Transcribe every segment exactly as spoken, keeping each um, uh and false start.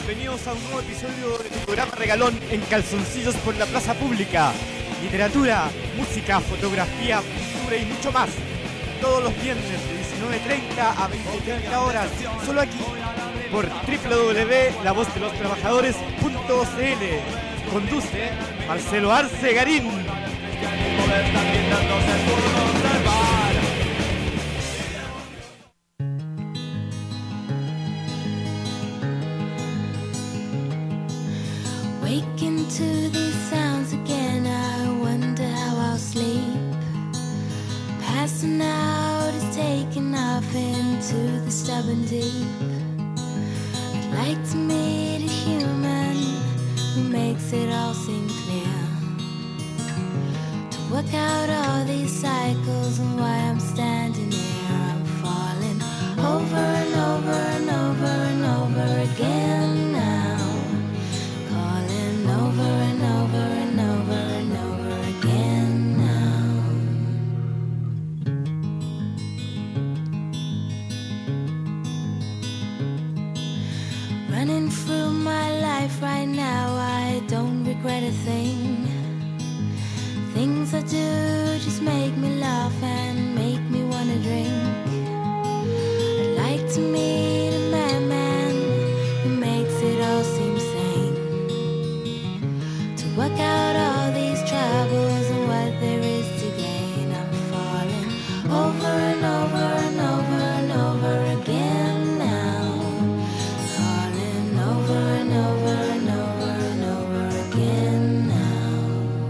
bienvenidos a un nuevo episodio del programa Regalón en Calzoncillos por la Plaza Pública. Literatura, música, fotografía, cultura y mucho más. Todos los viernes de diecinueve treinta a veinte treinta horas, solo aquí, por doble u doble u doble u punto la voz de los trabajadores punto c l. Conduce Marcelo Arce Garín. Waking to these sounds again, I wonder how I'll sleep. Passing out is taking off into the stubborn deep. I'd like to meet a human who makes it all seem clear, to work out all these cycles and why I'm standing here. I'm falling over and over and over and over again now. Over and over and over and over again now. Running through my life right now, I don't regret a thing. Things I do just make me laugh and make me wanna drink. I'd like to meet a madman who makes it all seem sane, work out all these troubles and what there is to gain. I'm falling over and over and over and over again now. Falling over and over and over and over again now.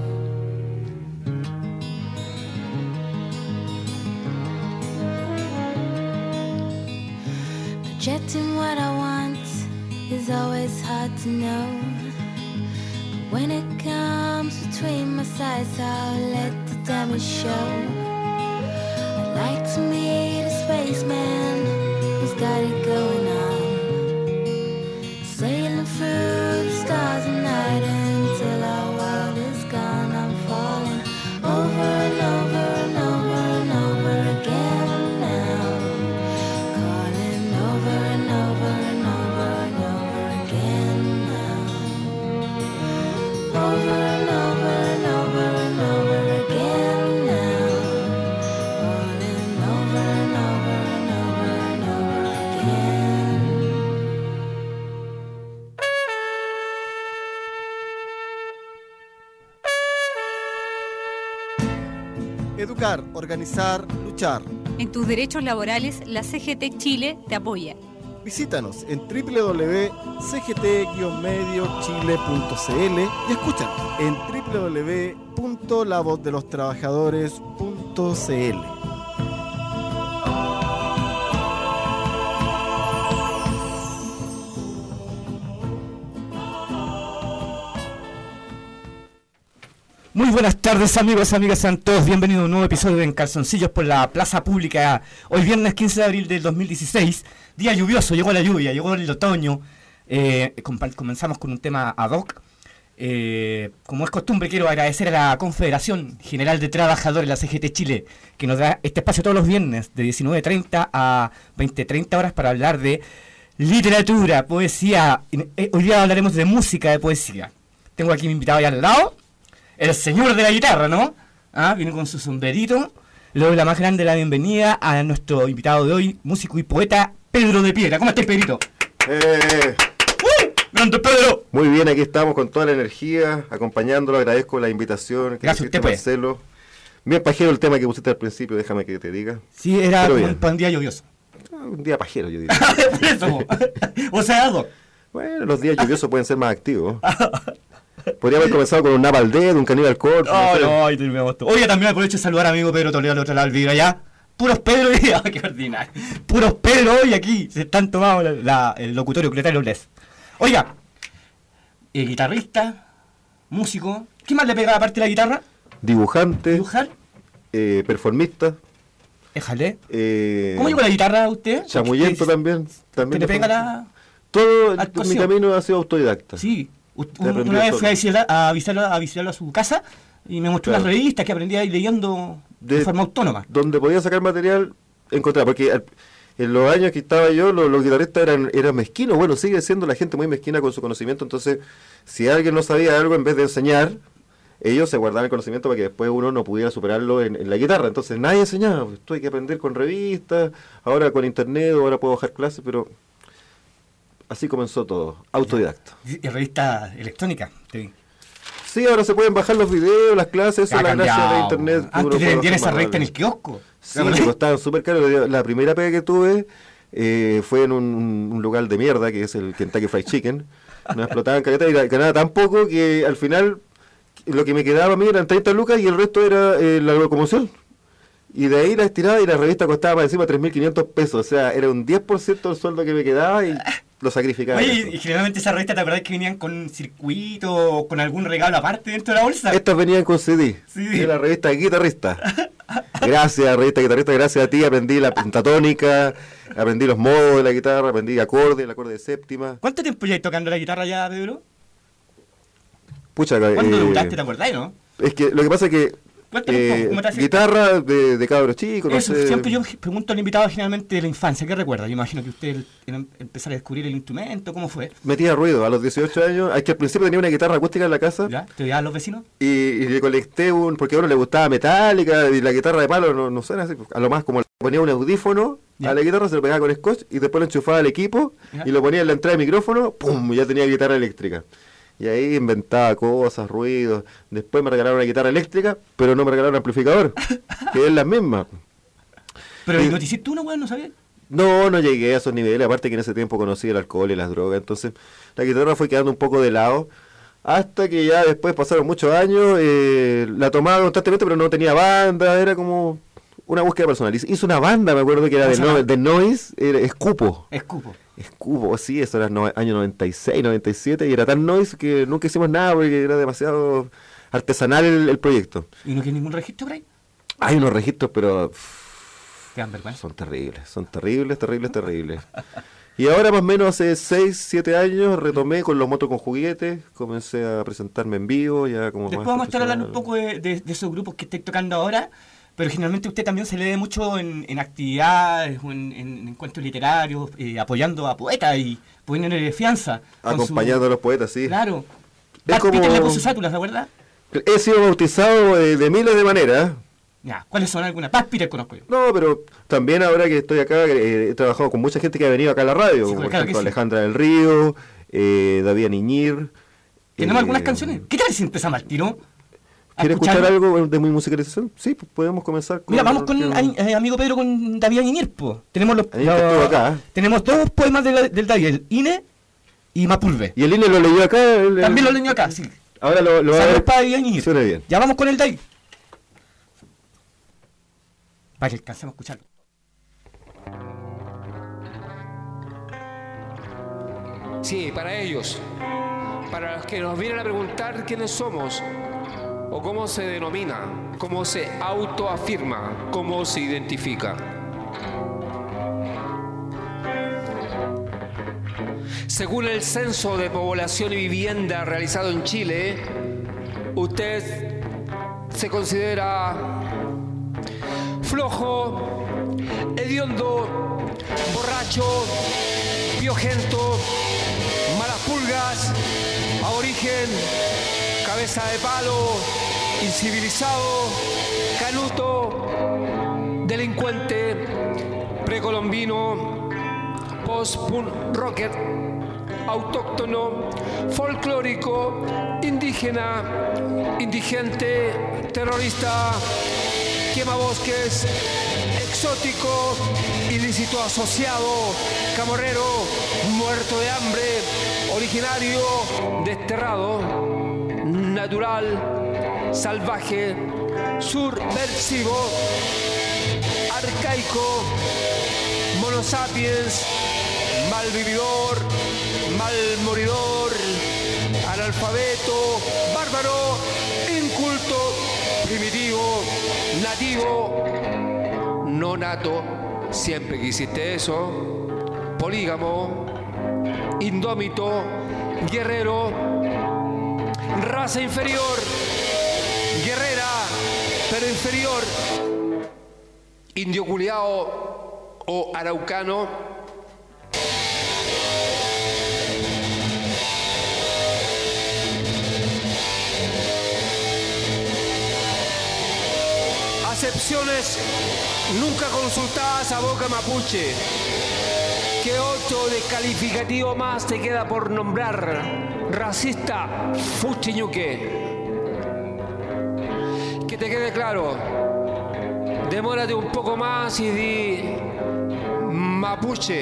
Projecting what I want is always hard to know. When it comes between my sides, I'll let the damage show. I'd like to meet a spaceman who's got it going on, sailing through the stars at night until our world is gone. I'm falling over and over and over and over again now. Calling over and over and over and over again now. Over and over and over and over again now. Falling over and over and over and over again. Educar, organizar, luchar. En tus derechos laborales, la C G T Chile te apoya. Visítanos en doble u doble u doble u punto c g t guion medio chile punto c l y escúchanos en doble u doble u doble u punto la voz de los trabajadores punto c l. Muy buenas tardes, amigos, amigas, sean todos bienvenidos a un nuevo episodio de En Calzoncillos por la Plaza Pública. Hoy viernes quince de abril del dos mil dieciséis, día lluvioso, llegó la lluvia, llegó el otoño. Eh, comenzamos con un tema ad hoc. Eh, como es costumbre, quiero agradecer a la Confederación General de Trabajadores, la C G T Chile, que nos da este espacio todos los viernes de diecinueve treinta a veinte treinta horas para hablar de literatura, poesía. Eh, hoy día hablaremos de música, de poesía. Tengo aquí mi invitado allá al lado, el señor de la guitarra, ¿no? ¿Ah? Viene con su sombrerito. Le doy la más grande la bienvenida a nuestro invitado de hoy, músico y poeta, Pedro de Piedra. ¿Cómo estás, Pedrito? Eh, ¡Uy! ¡Grande Pedro! Muy bien, aquí estamos con toda la energía, acompañándolo, agradezco la invitación. Que Gracias, usted puede. Marcelo. Bien pajero el tema que pusiste al principio, déjame que te diga. Sí, era Pero como bien. un, un día lluvioso. Un día pajero, yo diría. Por eso. O sea, algo. Bueno, los días lluviosos pueden ser más activos. Podría haber comenzado con un Napalm Death, un Cannibal Corpse. Oh, no sé. no, ahí terminamos todo. Oye, también aprovecho de saludar a mi amigo Pedro Toledo al otro lado del vidrio allá. Puros Pedro y... ¡Ah, qué ordinario! Puros Pedro hoy aquí. Se están tomando la, la, el locutorio Cletario Les. Oiga, eh, guitarrista, músico. ¿Qué más le pega aparte de la guitarra? Dibujante, ¿Dibujar? eh, performista. Éjale. Eh, ¿Cómo llegó la guitarra usted? Chamullento ¿Qué- también. también ¿Que le pega performista. la...? Todo el- actuación? mi camino ha sido autodidacta. Sí. U- Te un- aprendí una vez solo. fui a visitarlo a, visitarlo, a visitarlo a su casa y me mostró Claro. las revistas que aprendí ahí leyendo de, De- forma autónoma. Donde podía sacar material, encontrar. Porque al- en los años que estaba yo, los, los guitarristas eran, eran mezquinos. Bueno, sigue siendo la gente muy mezquina con su conocimiento. Entonces, si alguien no sabía algo, en vez de enseñar, ellos se guardaban el conocimiento para que después uno no pudiera superarlo en, en la guitarra. Entonces, nadie enseñaba. Pues, tú hay que aprender con revistas, ahora con internet, ahora puedo bajar clases, pero así comenzó todo, autodidacta. ¿Y revista electrónica? Sí. Sí, ahora se pueden bajar los videos, las clases, eso es la gracia de internet. Antes te vendían esa revista en el kiosco. Sí, me costaban súper caro. La primera pega que tuve eh, fue en un, un lugar de mierda, que es el Kentucky Fried Chicken. Me explotaban caleta y ganaba tan poco que al final lo que me quedaba a mí eran treinta lucas y el resto era eh, la locomoción. Y de ahí la estiraba y la revista costaba para encima tres mil quinientos pesos. O sea, era un diez por ciento del sueldo que me quedaba y lo sacrificaba. Oye, y generalmente esa revista, ¿te acordás que venían con un circuito o con algún regalo aparte dentro de la bolsa? Estas venían con C D. Sí. De la revista Guitarrista. Gracias, revista Guitarrista, gracias a ti aprendí la pentatónica, aprendí los modos de la guitarra, aprendí acordes, el acorde de séptima. ¿Cuánto tiempo llevas tocando la guitarra ya, Pedro? Pucha, ¿Cuándo eh, debutaste, te acordás, no? Es que lo que pasa es que Cuéntame un poco, ¿cómo te hace? guitarra de, de cabros chicos, no Eso, sé. siempre yo pregunto al invitado generalmente de la infancia, ¿qué recuerda? Yo imagino que usted era empezar a descubrir el instrumento, ¿cómo fue? Metía ruido a los dieciocho años, es que al principio tenía una guitarra acústica en la casa. ¿Ya? ¿Te llevaban los vecinos? Y, y le colecté un, porque a uno le gustaba metálica y la guitarra de palo no, no suena así, a lo más como le ponía un audífono ¿Ya? a la guitarra, se lo pegaba con scotch y después lo enchufaba al equipo ¿Ya? y lo ponía en la entrada de micrófono, ¡pum! Ya tenía guitarra eléctrica. Y ahí inventaba cosas, ruidos. Después me regalaron una guitarra eléctrica, pero no me regalaron un amplificador, que es la misma. Pero Y- ¿no te hiciste uno, weón? ¿No sabías? No, no llegué a esos niveles, aparte que en ese tiempo conocí el alcohol y las drogas, entonces la guitarra fue quedando un poco de lado, hasta que ya después pasaron muchos años, eh, la tomaba constantemente, pero no tenía banda, era como una búsqueda personal. Hice hice una banda, me acuerdo que era ¿Cómo de, se llama? no, de Noise, era Escupo. Escupo. Escupo, sí, eso era el no, año noventa y seis, noventa y siete, y era tan Noise que nunca hicimos nada porque era demasiado artesanal el, el proyecto. ¿Y no tienes ningún registro por ahí? Hay unos registros, pero... Te dan vergüenza. Son terribles, son terribles, terribles, terribles. Y ahora más o menos hace seis, siete años retomé con los motos con juguetes, comencé a presentarme en vivo, ya como Después más vamos a estar hablando un profesional. poco de, de- de esos grupos que estáis tocando ahora, pero generalmente usted también se lee mucho en, en actividades o en, en encuentros literarios, eh, apoyando a poetas y poniéndole fianza. con su- Acompañando a los poetas, sí. Claro. Es Pat como- Peter le puso sátulas, ¿de acuerdas? He sido bautizado de, de miles de maneras. Ya, ¿cuáles son algunas? Pat Peter conozco yo. No, pero también ahora que estoy acá, eh, he trabajado con mucha gente que ha venido acá a la radio, Sí, como por claro que ejemplo sí. Alejandra del Río, eh, David Niñir. Tenemos eh, algunas canciones. ¿Qué tal si empezamos al tiro? ¿A ¿Quiere escuchar escucharlo? algo de mi musicalización? Sí, pues podemos comenzar con... Mira, vamos con con- ay, eh, amigo Pedro con David Añinir, po. Tenemos los, Ahí estuvo acá. tenemos dos poemas de la- del David, el Ine y Mapulve. Y el I N E lo leyó acá. el- el- También lo leño acá, sí. Ahora lo, lo va a Saludos ver. para David Añinir. Suena bien. Ya vamos con el David. Para que alcancemos a escucharlo. Sí, para ellos, para los que nos vienen a preguntar quiénes somos o cómo se denomina, cómo se autoafirma, cómo se identifica. Según el Censo de Población y Vivienda realizado en Chile, usted se considera flojo, hediondo, borracho, piojento, malas pulgas, aborigen, cabeza de palo, incivilizado, canuto, delincuente, precolombino, post-punk rocker, autóctono, folclórico, indígena, indigente, terrorista, quemabosques, exótico, ilícito asociado, camorrero, muerto de hambre, originario, desterrado, natural, salvaje, subversivo, arcaico, monosapiens, malvividor, malmoridor, analfabeto, bárbaro, inculto, primitivo, nativo, no nato, siempre quisiste eso, polígamo, indómito, guerrero, raza inferior, guerrera, pero inferior, indio culiao, o araucano, acepciones nunca consultadas a boca mapuche. ¿Qué otro descalificativo más te queda por nombrar? Racista, fuchiñuque. Que te quede claro, demórate un poco más y di mapuche.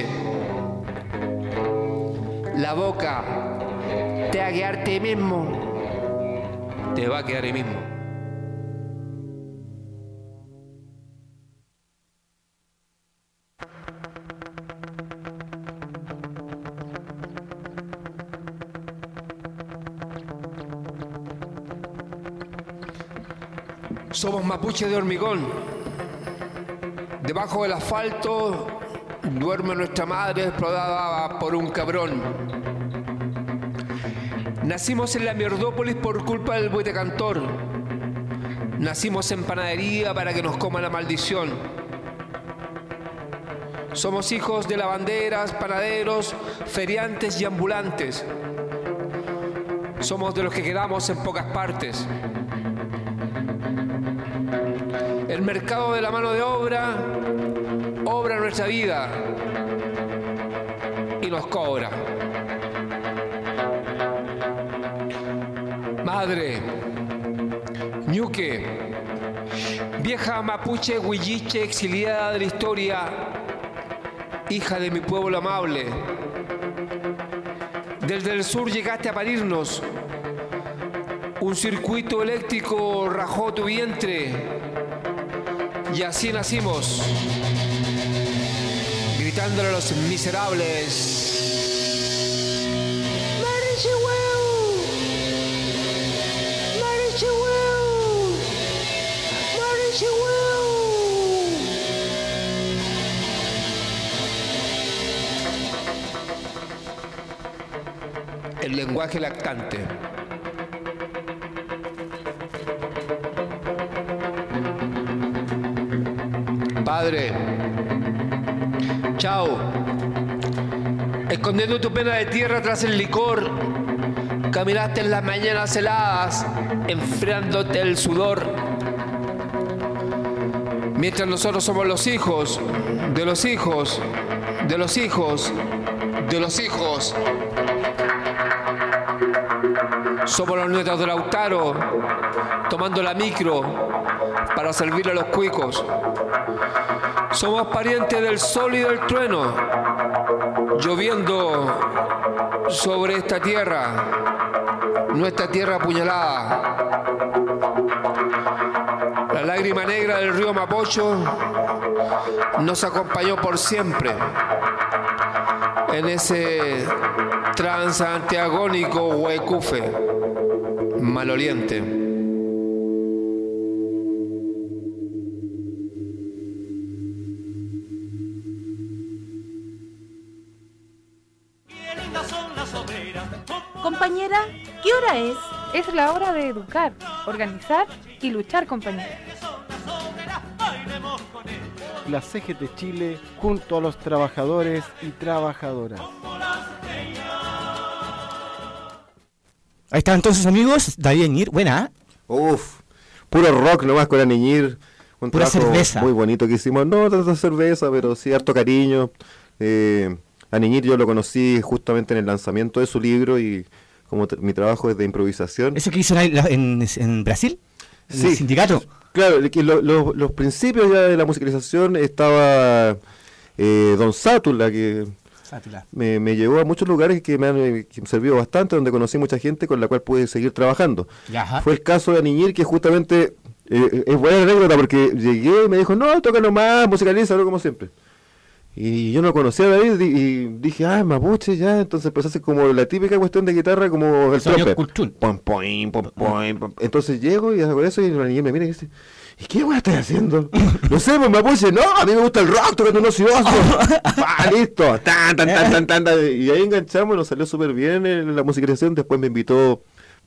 La boca te va a quedar ahí mismo. Te va a quedar ahí mismo. Somos mapuches de hormigón. Debajo del asfalto duerme nuestra madre explodada por un cabrón. Nacimos en la mierdópolis por culpa del buite cantor. Nacimos en panadería para que nos coma la maldición. Somos hijos de lavanderas, panaderos, feriantes y ambulantes. Somos de los que quedamos en pocas partes. El mercado de la mano de obra obra nuestra vida y nos cobra. Madre, ñuque, vieja mapuche huilliche exiliada de la historia, hija de mi pueblo amable. Desde el sur llegaste a parirnos. Un circuito eléctrico rajó tu vientre. Y así nacimos, gritándole a los miserables. ¡Marichihueu! ¡Marichihueu! ¡Marichihueu! El lenguaje lactante. Padre, chao. Escondiendo tu pena de tierra tras el licor, caminaste en las mañanas heladas, enfriándote el sudor. Mientras nosotros somos los hijos, de los hijos, de los hijos, de los hijos. Somos los nietos de Lautaro, tomando la micro para servirle a los cuicos. Somos parientes del sol y del trueno, lloviendo sobre esta tierra, nuestra tierra apuñalada. La lágrima negra del río Mapocho nos acompañó por siempre en ese transantiagónico huecufe maloliente. Compañera, ¿qué hora es? Es la hora de educar, organizar y luchar, compañera. La C G T Chile junto a los trabajadores y trabajadoras. Ahí están entonces, amigos. David Ñir, buena. Uf, puro rock nomás con Aniñir. Un Pura trabajo cerveza. muy bonito que hicimos. No tanta cerveza, pero sí harto cariño. Eh, Aniñir yo lo conocí justamente en el lanzamiento de su libro y como t- mi trabajo es de improvisación. ¿Eso que hizo en, en, en Brasil? ¿En Sí. el sindicato? Claro, que lo- lo- los principios ya de la musicalización estaba eh, Don Sátula, que me, me llevó a muchos lugares que me han eh, que me servido bastante, donde conocí mucha gente con la cual pude seguir trabajando. Ajá. Fue el caso de Aniñir, que justamente eh, es buena anécdota porque llegué y me dijo, no, toca nomás, musicalízalo como siempre. Y yo no conocía a David y, y dije, ah, mapuche, ya. Entonces empecé a hacer como la típica cuestión de guitarra, como el Sonido trompe. cultún. Pom, poim, pom, poim, pom. Entonces llego y hago eso y la niña me mira y dice, ¿y qué weá estás haciendo? No sé, pues mapuche, no, a mí me gusta el rock, tocando unos ciosos. ¡Ah, listo! Tan, tan, tan, tan, tan, tan. Y ahí enganchamos y nos salió súper bien en la musicalización. Después me invitó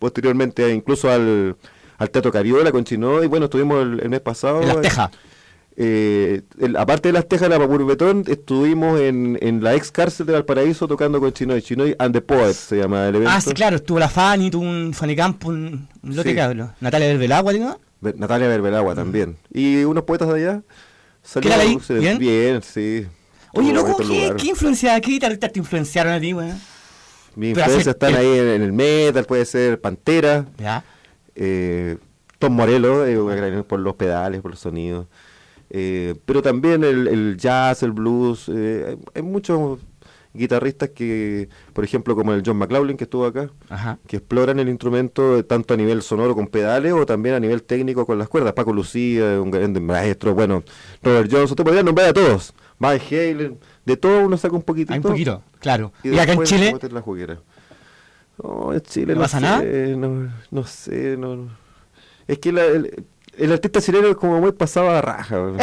posteriormente incluso al, al Teatro Cariola con Chino. Y bueno, estuvimos el, el mes pasado. En Las Tejas. Eh, el, aparte de las tejas de la Papurbetón, estuvimos en, en la ex cárcel de Valparaíso tocando con Chinoy. Chinoy and the Poets se llama el evento. Ah, sí, claro, estuvo la Fanny, tuvo un Fanny Campo, un, un lote Sí. cabro. Natalia del Belagua, ¿no? Ver- Natalia Berbelagua también. Y unos poetas de allá. ¿Qué tal ahí? se- ¿Bien? Bien, sí. Oye, Estuvo loco, bonito el ¿qué, lugar. ¿qué influencia, qué guitarristas te influenciaron a ti, weón? Mis Pero influencias hace- están ahí en, en el metal, puede ser Pantera, Ya. eh, Tom Morello, eh, una gran- por los pedales, por los sonidos. Eh, pero también el, el jazz, el blues. eh, hay, hay muchos guitarristas que, por ejemplo, como el John McLaughlin que estuvo acá, Ajá. que exploran el instrumento eh, tanto a nivel sonoro con pedales o también a nivel técnico con las cuerdas. Paco Lucía, un gran maestro, bueno, Robert Johnson, te podrían nombrar a todos. Van Halen, de todo uno saca un poquitito. Hay un poquito, claro. Y, Y, acá en después Chile, meter la juguera. No, en Chile ¿No no, pasa sé, nada? No, no sé, no, no. Es que la- el, el artista chileno es como muy pasado a raja. weón.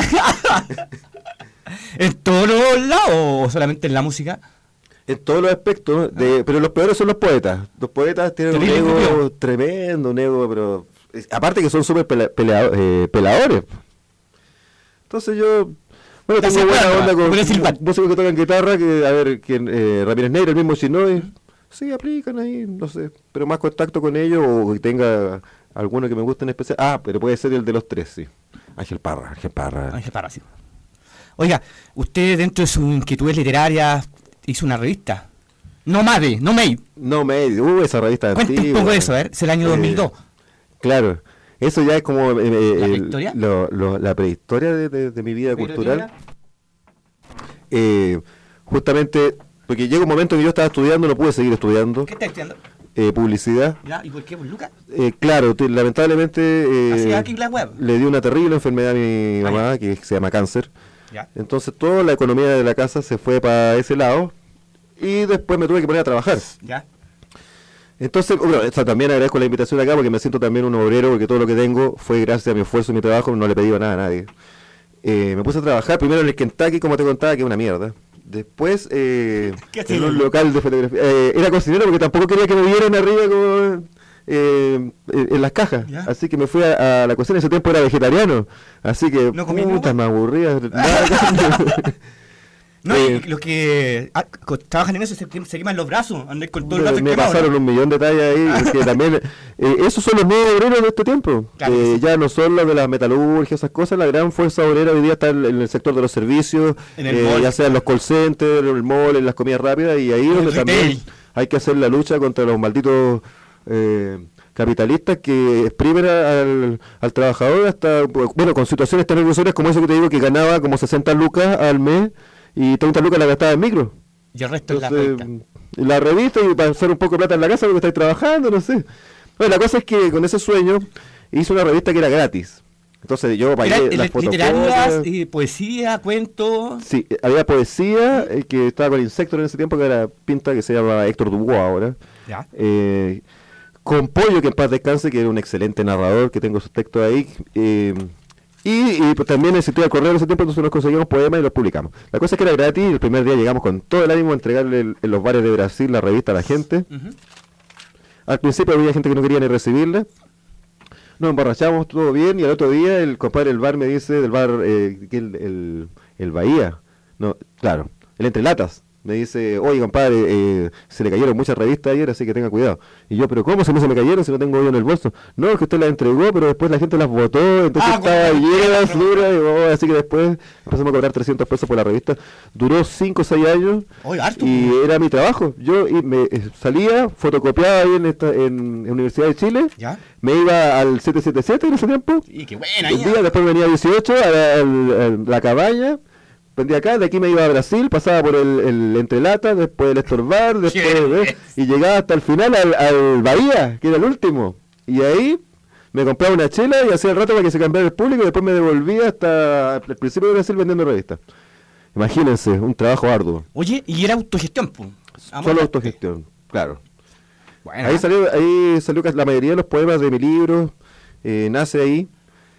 ¿en todos los lados o solamente en la música? En todos los aspectos, de, pero los peores son los poetas. Los poetas tienen un Terrible ego culiao. tremendo, un ego, pero es- aparte que son súper pelea- pelea- eh, peladores. Entonces yo, bueno, Te tengo hacía buena plano, onda te con podía silbar. músicos que tocan guitarra, que a ver, que eh, Ramírez Neira, el mismo Chinoy, sí aplican ahí, no sé, pero más contacto con ellos o que tenga alguno que me guste en especial. Ah, pero puede ser el de los tres, sí. Ángel Parra, Ángel Parra. Ángel Parra, sí. Oiga, usted dentro de sus inquietudes literarias hizo una revista. No Made, no Made. No me, uh, esa revista Cuente un antigua. poco de eso, a ver, es el año dos mil dos. Claro, eso ya es como eh, eh, ¿La el- prehistoria? lo- lo- la prehistoria de, de- de mi vida cultural. Eh, justamente, porque llega un momento en que yo estaba estudiando, no pude seguir estudiando ¿Qué está estudiando? eh, publicidad. ¿Ya? ¿Y por qué? ¿Por Lucas? Eh, claro, te- lamentablemente eh, Hacía aquí la web. le dio una terrible enfermedad a mi Ah, mamá, que se llama cáncer. Ya. Entonces toda la economía de la casa se fue para ese lado y después me tuve que poner a trabajar. Ya. Entonces, bueno, esto también agradezco la invitación acá porque me siento también un obrero, porque todo lo que tengo fue gracias a mi esfuerzo y mi trabajo, no le pedí nada a nadie. Eh, me puse a trabajar primero en el Kentucky, como te contaba, que es una mierda. Después, eh, ¿Qué hacía en un ahí? local de fotografía. Eh, era cocinero porque tampoco quería que me vieran arriba como, eh, en en las cajas. ¿Ya? Así que me fui a, a la cocina. En ese tiempo era vegetariano. Así que, ¿No comí puta, nada? me aburría. Nada. No, Eh, y los que ah, co- trabajan en eso se, quem- se queman los brazos, andan con todo el Me, brazo me quemado, pasaron ¿no? un millón de detalles ahí, que también, eh, esos son los nuevos obreros de este tiempo, Claro que que sí. ya no son los de la metalurgia, esas cosas, la gran fuerza obrera hoy día está en, en el sector de los servicios, En el eh, mall. ya sea en los call centers, en el mall, en las comidas rápidas, y ahí En el donde también retail. hay que hacer la lucha contra los malditos eh, capitalistas que exprimen a- al, al trabajador hasta, bueno, con situaciones tan irrisorias como eso que te digo, que ganaba como sesenta lucas al mes y treinta lucas la gastaba en micro. Y el resto es la Entonces, revista. la revista y para hacer un poco de plata en la casa porque estáis trabajando, no sé. Bueno, la cosa es que con ese sueño hice una revista que era gratis. Entonces yo Era pagué el- las literarias, fotocopias. eh, poesía, cuentos. Sí, eh, había poesía, eh, que estaba con Insector en ese tiempo, que era pinta, que se llama Héctor Dubois ahora. Ya. Eh, con Pollo, que en paz descanse, que era un excelente narrador, que tengo sus textos ahí. eh, y, y pues también existía el correo en ese tiempo, entonces nos conseguimos poemas y los publicamos. La cosa es que era gratis, y el primer día llegamos con todo el ánimo a entregarle el- en los bares de Brasil la revista a la gente. Ujú. Al principio había gente que no quería ni recibirla. Nos emborrachamos todo bien y al otro día el compadre del bar me dice, del bar, eh, que el, el, el Bahía, no, claro, el Entre Latas, me dice, oye compadre, eh, se le cayeron muchas revistas ayer, así que tenga cuidado. Y yo, pero ¿cómo se me, se me cayeron si no tengo hoyo en el bolso? No, es que usted las entregó, pero después la gente las votó, entonces Ah, estaba como- llena de basura, y, oh, así que después empezamos a cobrar trescientos pesos por la revista. Duró cinco o seis años. Oye, harto. Y era mi trabajo. Yo y me eh, salía, fotocopiaba ahí en, esta, en, en Universidad de Chile, ¿Ya? me iba al setecientos setenta y siete en ese tiempo, Y qué buena, un ya. día, después venía a dieciocho, a la, al- al- la cabaña, vendía acá, de aquí me iba a Brasil, pasaba por el, el Entrelata, después el Estorbar, después Qué ¿eh? y llegaba hasta el final al, al Bahía, que era el último. Y ahí me compraba una chela y hacía el rato para que se cambiara el público y después me devolvía hasta el principio de Brasil vendiendo revistas. Imagínense, un trabajo arduo. Oye, y era autogestión, pues. Solo autogestión, claro. Bueno, Ahí salió, ahí salió casi la mayoría de los poemas de mi libro, eh, nace ahí.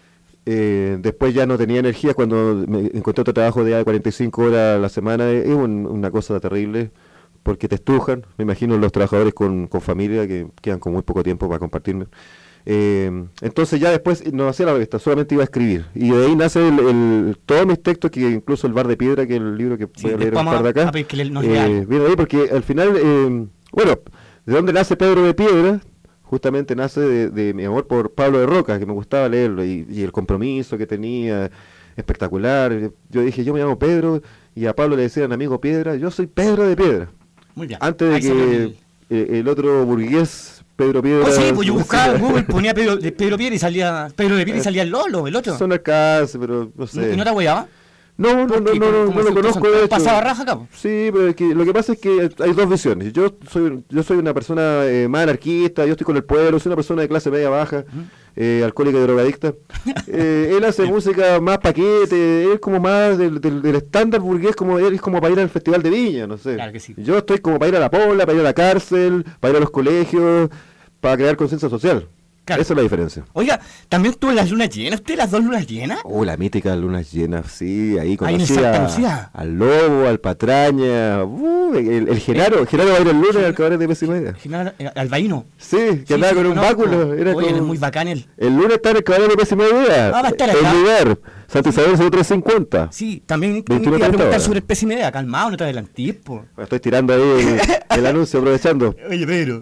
Eh, después ya no tenía energía cuando me encontré otro trabajo de cuarenta y cinco horas a la semana. Es un- una cosa terrible porque te estrujan. Me imagino los trabajadores con, con familia que quedan con muy poco tiempo para compartirme. Eh, entonces ya después no hacía la revista, solamente iba a escribir. Y de ahí nace el, el, todos mis textos, que incluso El Bar de Piedra, que es el libro que Sí, voy a leer un después par de acá, vamos a pedir que le- nos lea eh, algo. viene de ahí porque al final, eh, bueno, ¿de dónde nace Pedro de Piedra? Justamente nace de, de mi amor por Pablo de Roca, que me gustaba leerlo, y, y el compromiso que tenía, espectacular. Yo dije, yo me llamo Pedro, y a Pablo le decían amigo Piedra, yo soy Pedro de Piedra. Muy bien. Antes de Ahí salió que el- eh, el otro burgués, Pedro Piedra... Oh, sí, pues yo buscaba en sí, Google, ponía Pedro, de Pedro Piedra y salía Pedro de Piedra y salía el Lolo, el otro. Son alcance, pero no sé. ¿Y no te hueaba? No, no, no, Porque no, no, como no lo si conozco son- de hecho. pasaba raja acá, po. Sí, pero es que lo que pasa es que hay dos visiones. Yo soy yo soy una persona eh, más anarquista, yo estoy con el pueblo, soy una persona de clase media baja, eh, alcohólica y drogadicta. Eh, él hace música más paquete, él como más del, del, del estándar burgués, como él es como para ir al Festival de Viña, no sé. Claro que sí. Yo estoy como para ir a la pola, para ir a la cárcel, para ir a los colegios, para crear conciencia social. Claro. Esa es la diferencia. Oiga, ¿también tuvo las lunas llenas? ¿Usted las dos lunas llenas? Oh, la mítica luna llena, sí, ahí Ahí en conocí Santa a- Lucía. al Lobo, al Patraña, uh, el, el Genaro, el Genaro va a ir el lunes al cabaret de Pez y Media. General eh, Albaíno. Sí, que Sí, andaba sí, con un conozco. báculo. Era Oye, él es como- muy bacán él. El lunes está en el cabaret de Pez y Media. Ah, va a estar el acá. lugar, Santa Isabel cero tres cincuenta. Sí, también veintiuno te iba a treinta preguntar horas. sobre el pésime idea. Calmado, no te adelantís, po. Bueno, estoy tirando ahí el, el anuncio, aprovechando. Oye, Pedro.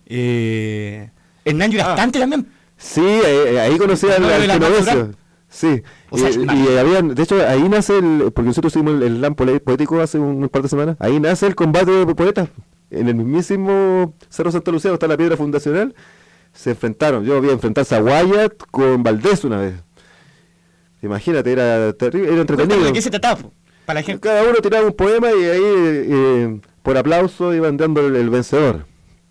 Eh, Hernán Yurastante también. Sí, ahí, ahí conocí al, ¿No, al de la Genovesio. Natural? Sí, O sea, y, el- y habían, de hecho ahí nace el, porque nosotros hicimos el, el slam pole- poético hace un, un par de semanas, ahí nace el combate de poetas, en el mismísimo Cerro Santa Lucía, donde está la piedra fundacional, se enfrentaron, yo vi enfrentarse a Wyatt con Valdés una vez, imagínate, era terrible, era entretenido. Cuéntame de qué se trataba, po, para la gente. Cada uno tiraba un poema y ahí, eh, por aplauso, iban dando el, el vencedor.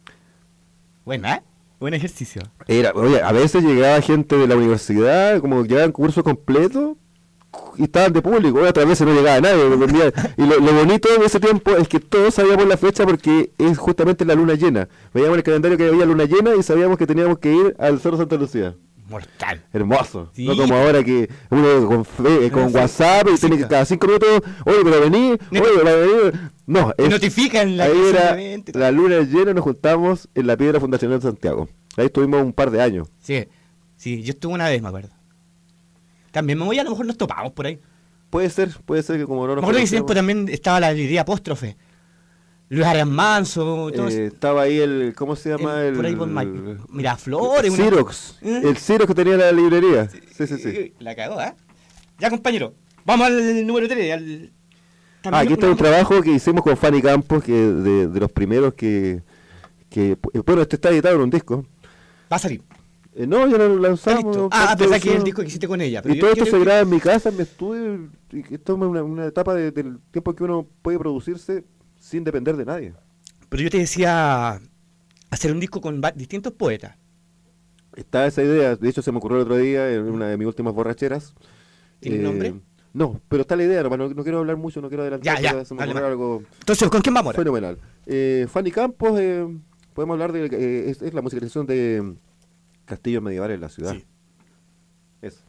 Buena, ¿eh? Buen ejercicio. Era, oye, a veces llegaba gente de la universidad, como que llegaban curso completo y estaban de público, otras veces no llegaba nadie. dependía- Y lo, lo bonito de ese tiempo es que todos sabíamos la fecha porque es justamente la luna llena. Veíamos en el calendario que había luna llena y sabíamos que teníamos que ir al Cerro Santa Lucía. Mortal. Hermoso. Sí. No como ahora que uno con, fe- eh, con No, sí. WhatsApp y Sí, tiene que claro. cada cinco minutos, oye, pero vení, Ne- oye, para venir. No, Te es- notifican la ahí que era simplemente- la luna llena, nos juntamos en la piedra fundacional de Santiago. Ahí estuvimos un par de años. Sí, sí, yo estuve una vez, me acuerdo. También me voy, a lo mejor nos topamos por ahí. Puede ser, puede ser que como no Me nos acuerdo que ese conocemos, tiempo también estaba la librería apóstrofe. Luis Arias Manso, todo eh, eso. estaba ahí el, ¿cómo se llama? El- El, por ahí por Ma- Miraflores. una- Xerox. ¿Eh? El Xerox que tenía la librería. Sí, sí, sí. La cagó, ¿eh? Ya, compañero. Vamos al número tres. Al... Ah, aquí está un trabajo que hicimos con Fanny Campos, que de, de los primeros que, que... Bueno, este está editado en un disco. Va a salir. Eh, no, ya lo Está lanzamos. listo. Ah, pensé que es el disco que hiciste con ella. Pero Y yo todo esto quiero se que- graba en mi casa, en mi estudio. Y que esto es una, una etapa de- del tiempo que uno puede producirse sin depender de nadie. Pero yo te decía hacer un disco con va- distintos poetas. Está esa idea, de hecho se me ocurrió el otro día en una de mis últimas borracheras. ¿Tiene un nombre? No, pero está la idea, nomás, no, no quiero hablar mucho, no quiero adelantar, Ya, ya, pero se me dale ocurrió más. algo Entonces, ¿con quién vamos ahora? fenomenal. Eh, Fanny Campos, eh, podemos hablar de, eh, es, es la musicalización de castillos medievales en la ciudad. Sí. Es.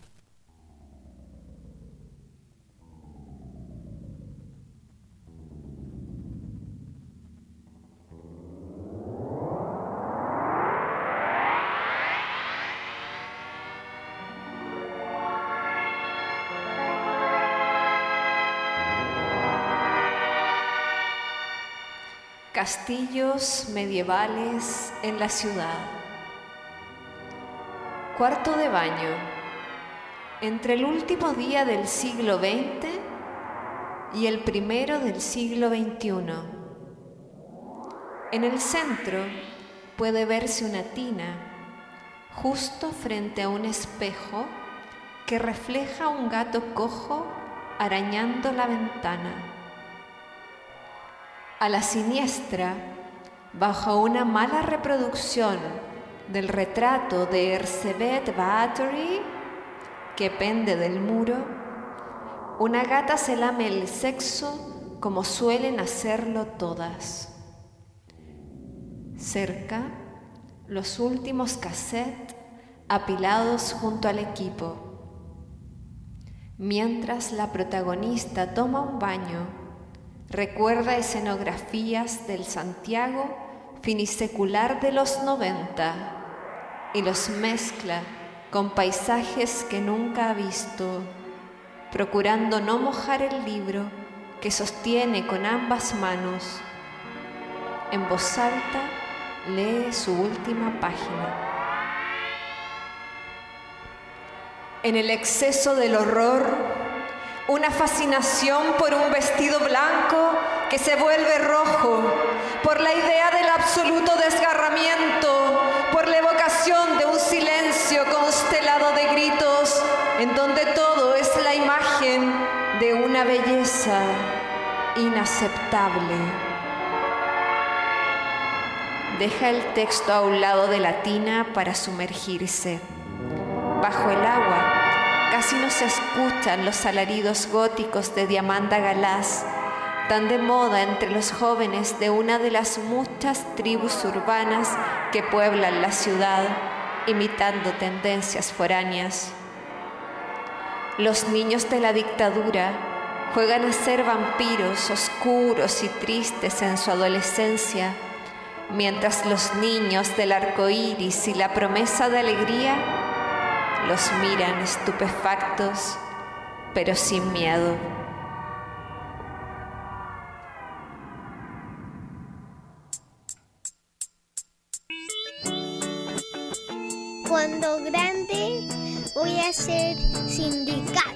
Castillos medievales en la ciudad. Cuarto de baño. Entre el último día del siglo veinte y el primero del siglo veintiuno. En el centro puede verse una tina, justo frente a un espejo que refleja un gato cojo arañando la ventana. A la siniestra, bajo una mala reproducción del retrato de Erzsébet Báthory, que pende del muro, una gata se lame el sexo como suelen hacerlo todas. Cerca, los últimos cassettes apilados junto al equipo. Mientras la protagonista toma un baño, recuerda escenografías del Santiago finisecular de los noventa y los mezcla con paisajes que nunca ha visto, procurando no mojar el libro que sostiene con ambas manos. En voz alta lee su última página. En el exceso del horror, una fascinación por un vestido blanco que se vuelve rojo, por la idea del absoluto desgarramiento, por la evocación de un silencio constelado de gritos, en donde todo es la imagen de una belleza inaceptable. Deja el texto a un lado de la tina para sumergirse. Bajo el agua, casi no se escuchan los alaridos góticos de Diamanda Galás, tan de moda entre los jóvenes de una de las muchas tribus urbanas que pueblan la ciudad, imitando tendencias foráneas. Los niños de la dictadura juegan a ser vampiros oscuros y tristes en su adolescencia, mientras los niños del arco iris y la promesa de alegría los miran estupefactos, pero sin miedo. Cuando grande voy a ser sindicato.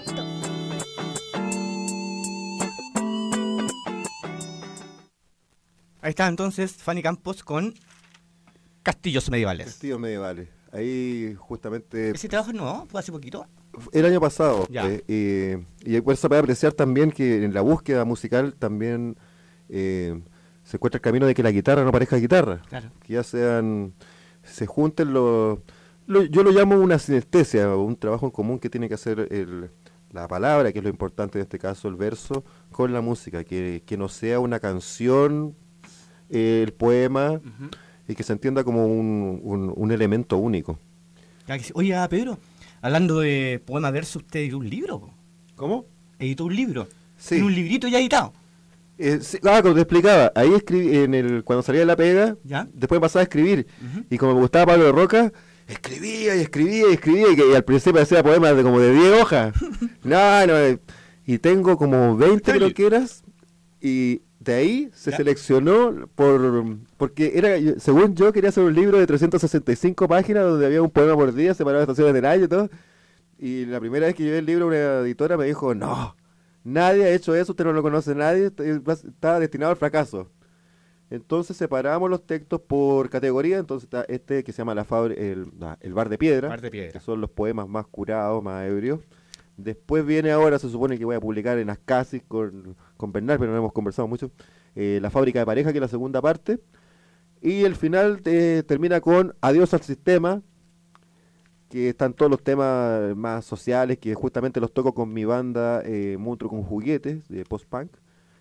Ahí está entonces Fanny Campos con Castillos Medievales. Castillos Medievales. Ahí justamente... ¿Ese trabajo no? ¿Fue hace poquito? El año pasado. Ya. Eh, eh, y por eso se puede apreciar también que en la búsqueda musical también eh, se encuentra el camino de que la guitarra no parezca guitarra. Claro. Que ya sean... Se junten los... Lo, yo lo llamo una sinestesia, un trabajo en común que tiene que hacer el, la palabra, que es lo importante en este caso, el verso, con la música, que, que no sea una canción, eh, el poema, uh-huh. y que se entienda como un, un, un elemento único. Oye, Pedro, hablando de poema verso, ¿usted editó un libro? ¿Cómo? ¿Editó un libro? Sí. ¿En un librito ya editado? Eh, sí, ah, como te explicaba, ahí escribí, en el, cuando salía de la pega, ¿ya? Después pasaba a escribir, uh-huh. y como me gustaba Pablo de Roca, escribía y escribía y escribía, y, que, y al principio hacía poemas de como de diez hojas. no, no, y tengo como veinte croqueras, y de ahí se ¿Ya? seleccionó por porque era, según yo, quería hacer un libro de trescientas sesenta y cinco páginas donde había un poema por día, separado de estaciones del año y todo. Y la primera vez que llevé el libro, una editora me dijo, no, nadie ha hecho eso, usted no lo conoce nadie, está destinado al fracaso. Entonces separamos los textos por categoría. Entonces está este que se llama la fabri- el, el Bar de Piedra, Bar de Piedra, que son los poemas más curados, más ebrios. Después viene ahora, se supone que voy a publicar en Ascasis con, con Bernal, pero no hemos conversado mucho, eh, La Fábrica de Pareja, que es la segunda parte. Y el final eh, termina con Adiós al Sistema, que están todos los temas más sociales, que justamente los toco con mi banda eh, Monstruo con Juguetes, de post-punk.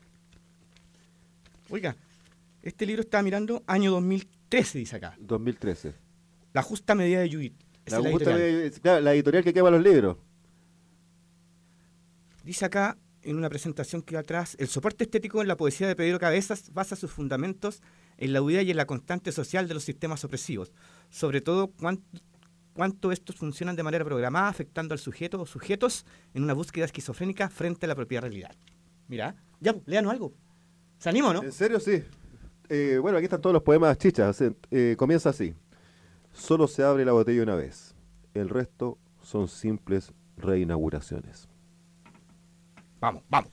Oiga, este libro está mirando año dos mil trece, dice acá. dos mil trece. La justa medida de Judith. La, la, justa medida, claro, la editorial que quema los libros. Dice acá, en una presentación que va atrás, el soporte estético en la poesía de Pedro Cabezas basa sus fundamentos en la huida y en la constante social de los sistemas opresivos. Sobre todo, cuánto, cuánto estos funcionan de manera programada, afectando al sujeto o sujetos en una búsqueda esquizofrénica frente a la propia realidad. Mira, ya, léanos algo. ¿Se anima o no? ¿En serio? Sí. Eh, bueno, aquí están todos los poemas chichas. Eh, comienza así. Solo se abre la botella una vez. El resto son simples reinauguraciones. Vamos, vamos.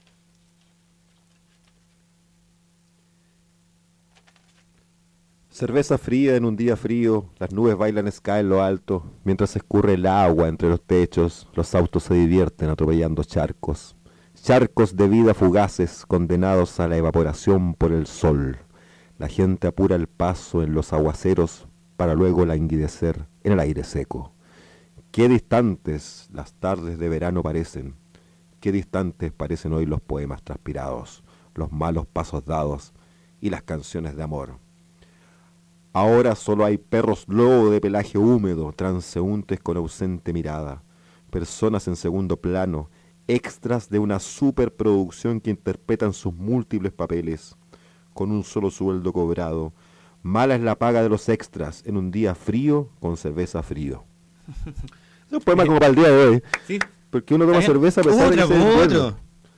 Cerveza fría en un día frío, las nubes bailan ska en lo alto, mientras escurre el agua entre los techos, los autos se divierten atropellando charcos. Charcos de vida fugaces, condenados a la evaporación por el sol. La gente apura el paso en los aguaceros para luego languidecer en el aire seco. Qué distantes las tardes de verano parecen. Qué distantes parecen hoy los poemas transpirados, los malos pasos dados y las canciones de amor. Ahora solo hay perros lobo de pelaje húmedo, transeúntes con ausente mirada, personas en segundo plano, extras de una superproducción que interpretan sus múltiples papeles, con un solo sueldo cobrado, Mala es la paga de los extras en un día frío con cerveza frío. Es un poema como para el día de hoy. Sí. Porque uno toma cerveza a pesar de que Otro, sea otro. invierno.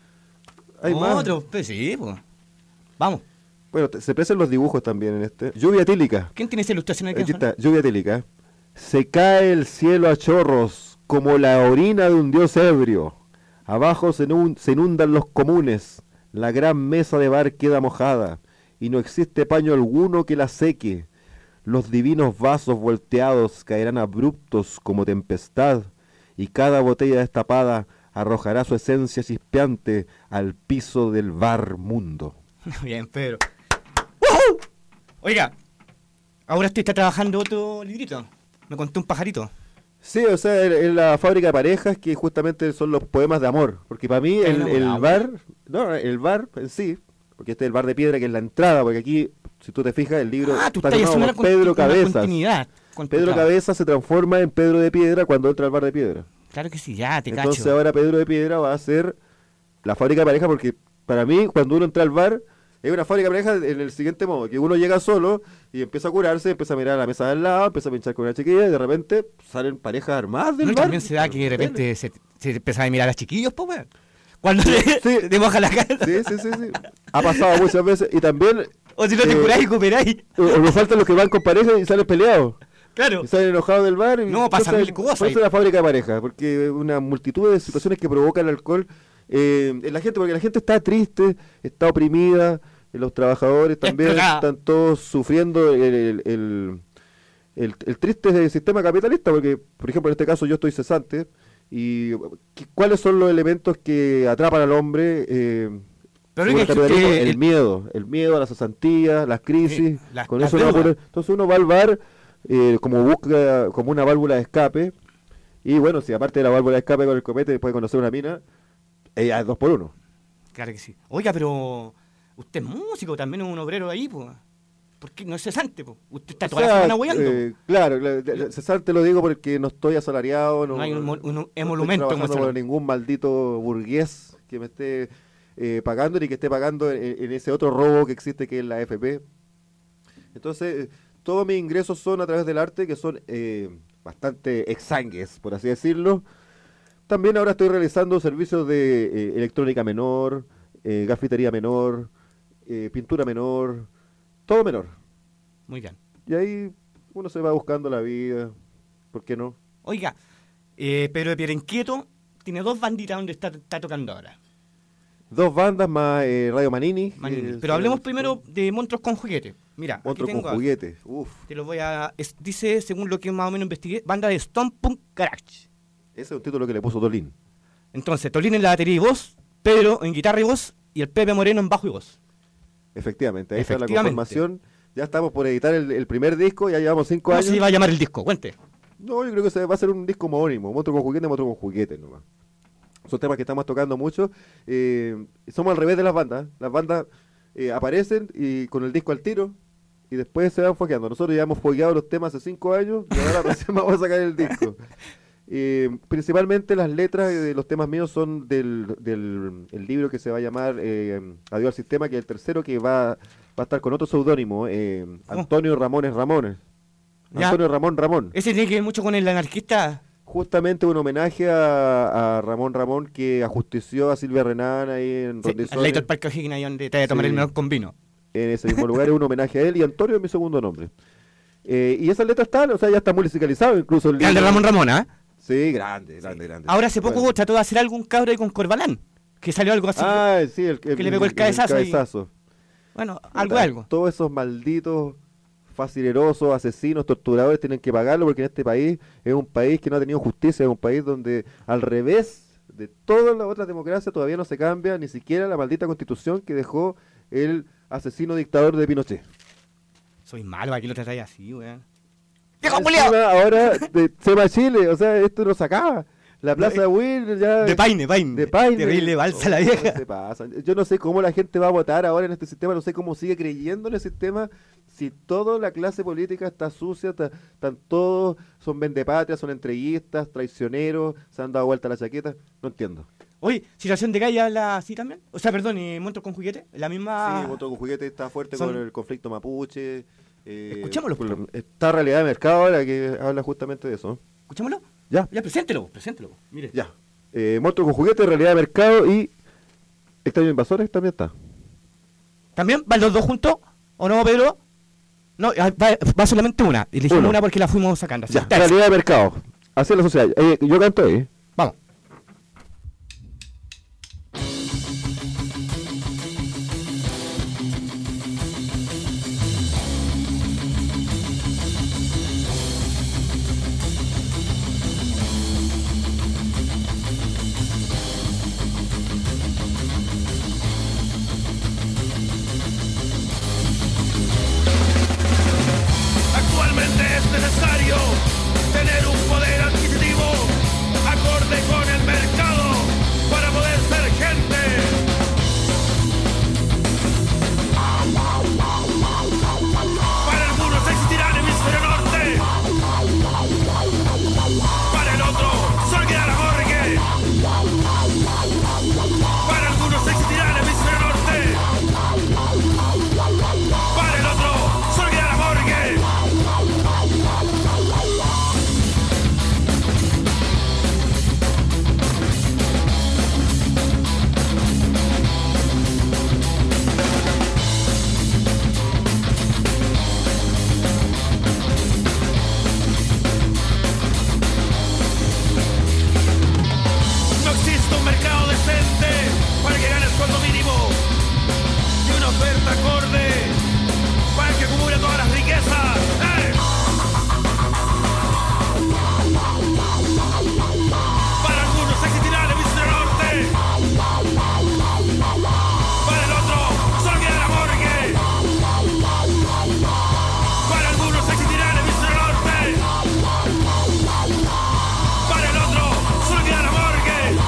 Hay más. Otro, pues sí, pues. Vamos. Bueno, te- se aprecian los dibujos también en este. Lluvia etílica. ¿Quién tiene esa ilustración aquí? Aquí está, lluvia etílica. Se cae el cielo a chorros como la orina de un dios ebrio. Abajo se, inun- se inundan los comunes. La gran mesa de bar queda mojada y no existe paño alguno que la seque. Los divinos vasos volteados caerán abruptos como tempestad y cada botella destapada arrojará su esencia chispeante al piso del bar mundo. Bien, Pedro. ¡Woohoo! Oiga, ahora usted está trabajando otro librito. Me contó un pajarito. Sí, o sea, en, en la fábrica de parejas que justamente son los poemas de amor. Porque para mí el, el bar, no, el bar en sí, porque este es el bar de piedra que es la entrada, porque aquí, si tú te fijas, el libro Ah, tú está estás firmado haciendo por una, Pedro conti- una Cabezas. continuidad. con tu Pedro trabajo. Cabezas se transforma en Pedro de Piedra cuando entra al bar de piedra. Claro que sí, ya te Entonces cacho. ahora Pedro de Piedra va a ser la fábrica de pareja, porque para mí cuando uno entra al bar es una fábrica de pareja en el siguiente modo, que uno llega solo y empieza a curarse, empieza a mirar a la mesa de al lado, empieza a pinchar con una chiquilla y de repente salen parejas armadas del No, y bar. también se da que de repente se, se empezaba a mirar a los chiquillos, pues, weón. Cuando te, Sí. te moja la cara. Sí, sí, sí, sí. Ha pasado muchas veces y también O si no te eh, curáis y cooperáis. o, o nos faltan los que van con pareja y salen peleados. Claro. Y salen enojados del bar. Y No, pasa entonces, mil cosas por eso ahí. es la fábrica de pareja, porque una multitud de situaciones que provoca el alcohol eh, en la gente, porque la gente está triste, está oprimida, eh, los trabajadores también Explotado. están todos sufriendo el, el, el, el- el triste sistema capitalista, porque, por ejemplo, en este caso yo estoy cesante, y ¿qué- ¿cuáles son los elementos que atrapan al hombre? Eh, Pero según es el que- capitalismo? que el, el- miedo, el miedo a la cesantía, las crisis, Sí, las- con las eso uno va a deudas. poner- entonces uno va al bar eh, como busca como una válvula de escape, y bueno, si aparte de la válvula de escape con el copete puede conocer una mina, ella es dos por uno. Claro que sí. Oiga, pero usted es músico, también es un obrero ahí, pues. ¿Por qué no es cesante, pues? Usted está O toda la sea, semana hueando. eh, claro, la- la- la- cesante lo digo porque no estoy asalariado, no, No hay un mo- un no emolumento, estoy como trabajando se por llama. ningún maldito burgués que me esté eh, pagando ni que esté pagando en, en ese otro robo que existe que es la A F P. Entonces, eh, todos mis ingresos son a través del arte, que son eh, bastante exangues, por así decirlo. También ahora estoy realizando servicios de eh, electrónica menor, eh, gafitería menor, eh, pintura menor, todo menor. Muy bien. Y ahí uno se va buscando la vida, ¿por qué no? Oiga, eh, Pedro de Piedra Inquieto tiene dos banditas donde está, está tocando ahora. Dos bandas más eh, Radio Manini. Manini. que Pero son- hablemos primero de Monstruos con Juguete. Mira, aquí Otro tengo con a- juguete. Uf, Te lo voy a... es- dice, según lo que más o menos investigué, banda de Stone Punk Garage. ese es un título que le puso Dolín. Entonces, Tolín en la batería y voz, Pedro en guitarra y voz, y el Pepe Moreno en bajo y voz. Efectivamente, ahí está la Efectivamente. conformación. Ya estamos por editar el, el primer disco, ya llevamos cinco ¿Cómo años. se va a llamar el disco? Cuente. No, yo creo que se va a ser un disco homónimo, Monstruo con juguete, Monstruo con juguete nomás. Son temas que estamos tocando mucho. Eh, somos al revés de las bandas. Las bandas eh, aparecen y con el disco al tiro y después se van fogueando. Nosotros ya hemos fogueado los temas hace cinco años y ahora recién vamos a sacar el disco. Eh, principalmente las letras de los temas míos son del, del el libro que se va a llamar eh, Adiós al Sistema, que es el tercero, que va, va a estar con otro seudónimo, eh, Antonio Ramones Ramones. Ya. Antonio Ramón Ramón. Ese tiene que ver mucho con el anarquista. Justamente un homenaje a, a Ramón Ramón, que ajustició a Silvia Renán ahí en Sí, Rondizones, al lado del Parque O'Higgins, ahí donde te voy a tomar Sí. el menor con vino. en ese mismo lugar. Es un homenaje a él, y Antonio es mi segundo nombre. Eh, y esas letras están, o sea, ya está muy musicalizado incluso el Grande libro. Ramón Ramón, ¿ah? Sí, grande, grande, grande. Ahora hace poco Bueno. trató de hacer algún cabro ahí con Corbalán, que salió algo así. Ah, sí, el, que le pegó el cabezazo y- cabezazo. Bueno, algo Puta, algo. Todos esos malditos facilerosos, asesinos, torturadores tienen que pagarlo, porque en este país es un país que no ha tenido justicia, es un país donde al revés de todas las otras democracias todavía no se cambia ni siquiera la maldita constitución que dejó el asesino dictador de Pinochet. Soy malo, aquí lo tratáis así, weón. Encima, ahora de, se va a Chile, o sea, esto no se acaba. La plaza de Will ya... De Paine, Paine. De Paine. Terrible balsa Oh, la vieja. no se pasa. Yo no sé cómo la gente va a votar ahora en este sistema, no sé cómo sigue creyendo en el sistema si toda la clase política está sucia, está- están todos, son vendepatrias, son entreguistas, traicioneros, se han dado vuelta la chaqueta, no entiendo. Oye, situación de calle habla así también. O sea, perdón, ¿y Monstruos con Juguete? La misma. Sí, otro juguete está fuerte son- con el conflicto mapuche, Eh, Escuchémoslo. por lo- Está Realidad de Mercado ahora que habla justamente de eso. ¿Escuchémoslo? Ya. Ya, preséntelo, preséntelo. Mire. Ya. Eh, Monstruo con Juguete, Realidad de Mercado y Extraños Invasores también está. ¿También van los dos juntos? ¿O no, Pedro? No, ah, va, va solamente una. Elegimos Uno. una porque la fuimos sacando. Así Ya, está. Realidad de Mercado. Así es la sociedad. Eh, yo canto ahí. Vamos. Actualmente es necesario tener un poder adquisitivo acorde con el mercado para poder ser gente. Para algunos existirá el hemisferio norte, para el otro solo queda la morgue. Para algunos existirá el hemisferio norte, para el otro solo queda la morgue. No existe un mercado decente para que gane el sueldo mínimo y una oferta acorde para que acumule todas las riquezas. ¡Eh! Para algunos existirá el hemisferio norte, para el otro solo queda la morgue. Para algunos existirá el hemisferio norte, para el otro solo queda la morgue.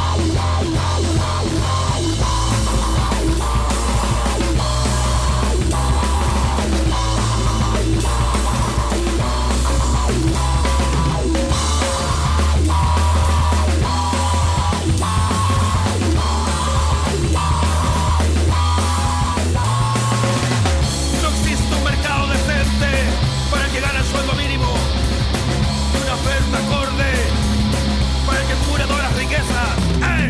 No existe un mercado decente para el que gana el sueldo mínimo y una oferta acorde para el que cubra todas las riquezas. ¡Eh!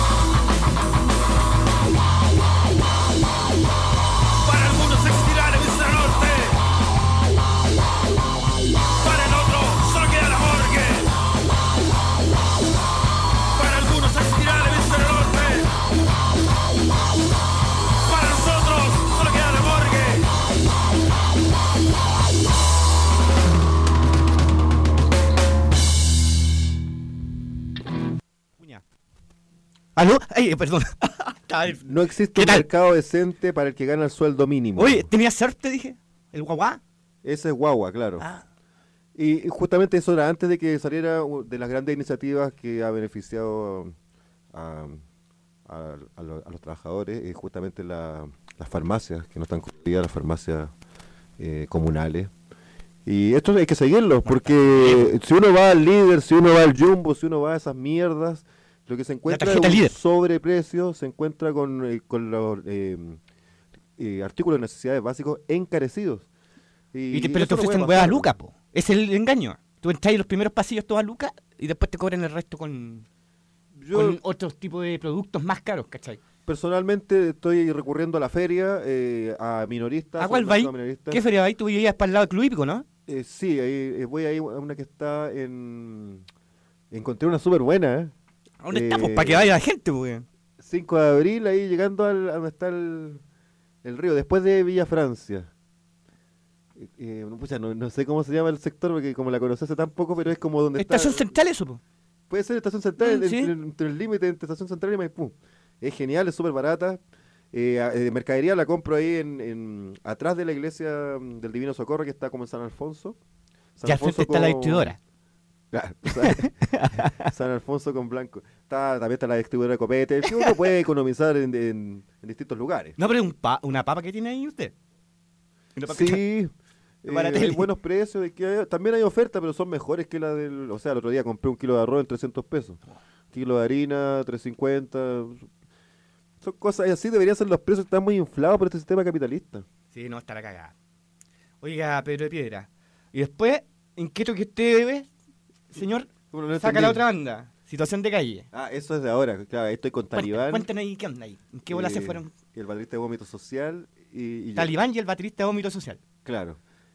Para algunos existirá el hemisferio norte, para el otro solo queda la morgue. Para algunos existirá el hemisferio norte, para nosotros solo queda la morgue. Puña. ¿Aló? Ay, perdón. Estaba el- No existe ¿Qué un tal? mercado decente para el que gana el sueldo mínimo. Oye, ¿tenía surf, te dije? ¿El guaguá? Ese es guagua, claro. Ah. Y justamente eso era antes de que saliera u- de las grandes iniciativas que ha beneficiado a, a- a lo- a los trabajadores, eh, justamente la- las farmacias, que no están cubiertas, las farmacias eh, comunales. Y esto hay que seguirlo, porque si uno va al Líder, si uno va al Jumbo, si uno va a esas mierdas, lo que se encuentra es tarjeta un Líder. sobreprecio, se encuentra con, eh, con los eh, eh, artículos de necesidades básicos encarecidos. Y te, pero te eso no puede ofrecen huevas a pasar. lucas, po. Es el engaño. Tú entras en los primeros pasillos todos a lucas y después te cobran el resto con, Yo con otros tipos de productos más caros, ¿cachai? personalmente estoy recurriendo a la feria, eh, a minoristas. ¿A cuál al vais? mercado minorista. ¿Qué feria vais? Tú vivías para el lado del Club Hípico, ¿no? Eh, sí, ahí, eh, voy ahí a una que está en... Encontré una súper buena, ¿eh? ¿A dónde Eh, estamos? Para que vaya la gente, pues. cinco de abril, ahí llegando al, a donde está el, el río, después de Villa Francia. Eh, eh, no, pucha, no, no sé cómo se llama el sector, porque como la conocí hace tan poco, pero es como donde Estación está... Central, eso, po. Puede ser Estación Central, Mm, entre, sí. entre el límite entre Estación Central y Maipú. Es genial, es súper barata. Eh, a- eh, mercadería la compro ahí en, en atrás de la iglesia mm, del Divino Socorro, que está como en San Alfonso. San Que al frente está la con- distribuidora. Claro, San- San Alfonso con Blanco. Está, también está la distribuidora de copete. Que uno puede economizar en, en- en distintos lugares. No, pero es un pa- una papa que tiene ahí usted. Una papa que- Sí, eh, Barateli. hay buenos precios. de que hay- también hay ofertas, pero son mejores que la del... O sea, el otro día compré un kilo de arroz en trescientos pesos. Kilo de harina, trescientos cincuenta. Son cosas y así, deberían ser los precios. Están muy inflados por este sistema capitalista. Sí, no, está la cagada. Oiga, Pedro de Piedra. Y después, inquieto que usted ve, señor, Bueno, no saca entendí. la otra banda. Situación de calle. Ah, eso es de ahora. Claro, ahí estoy con Talibán. Cuéntanos ahí qué onda ahí. ¿En qué bola eh, se fueron? Y el baterista de Vómito Social. Y, y yo. Talibán y el baterista de Vómito Social. Claro.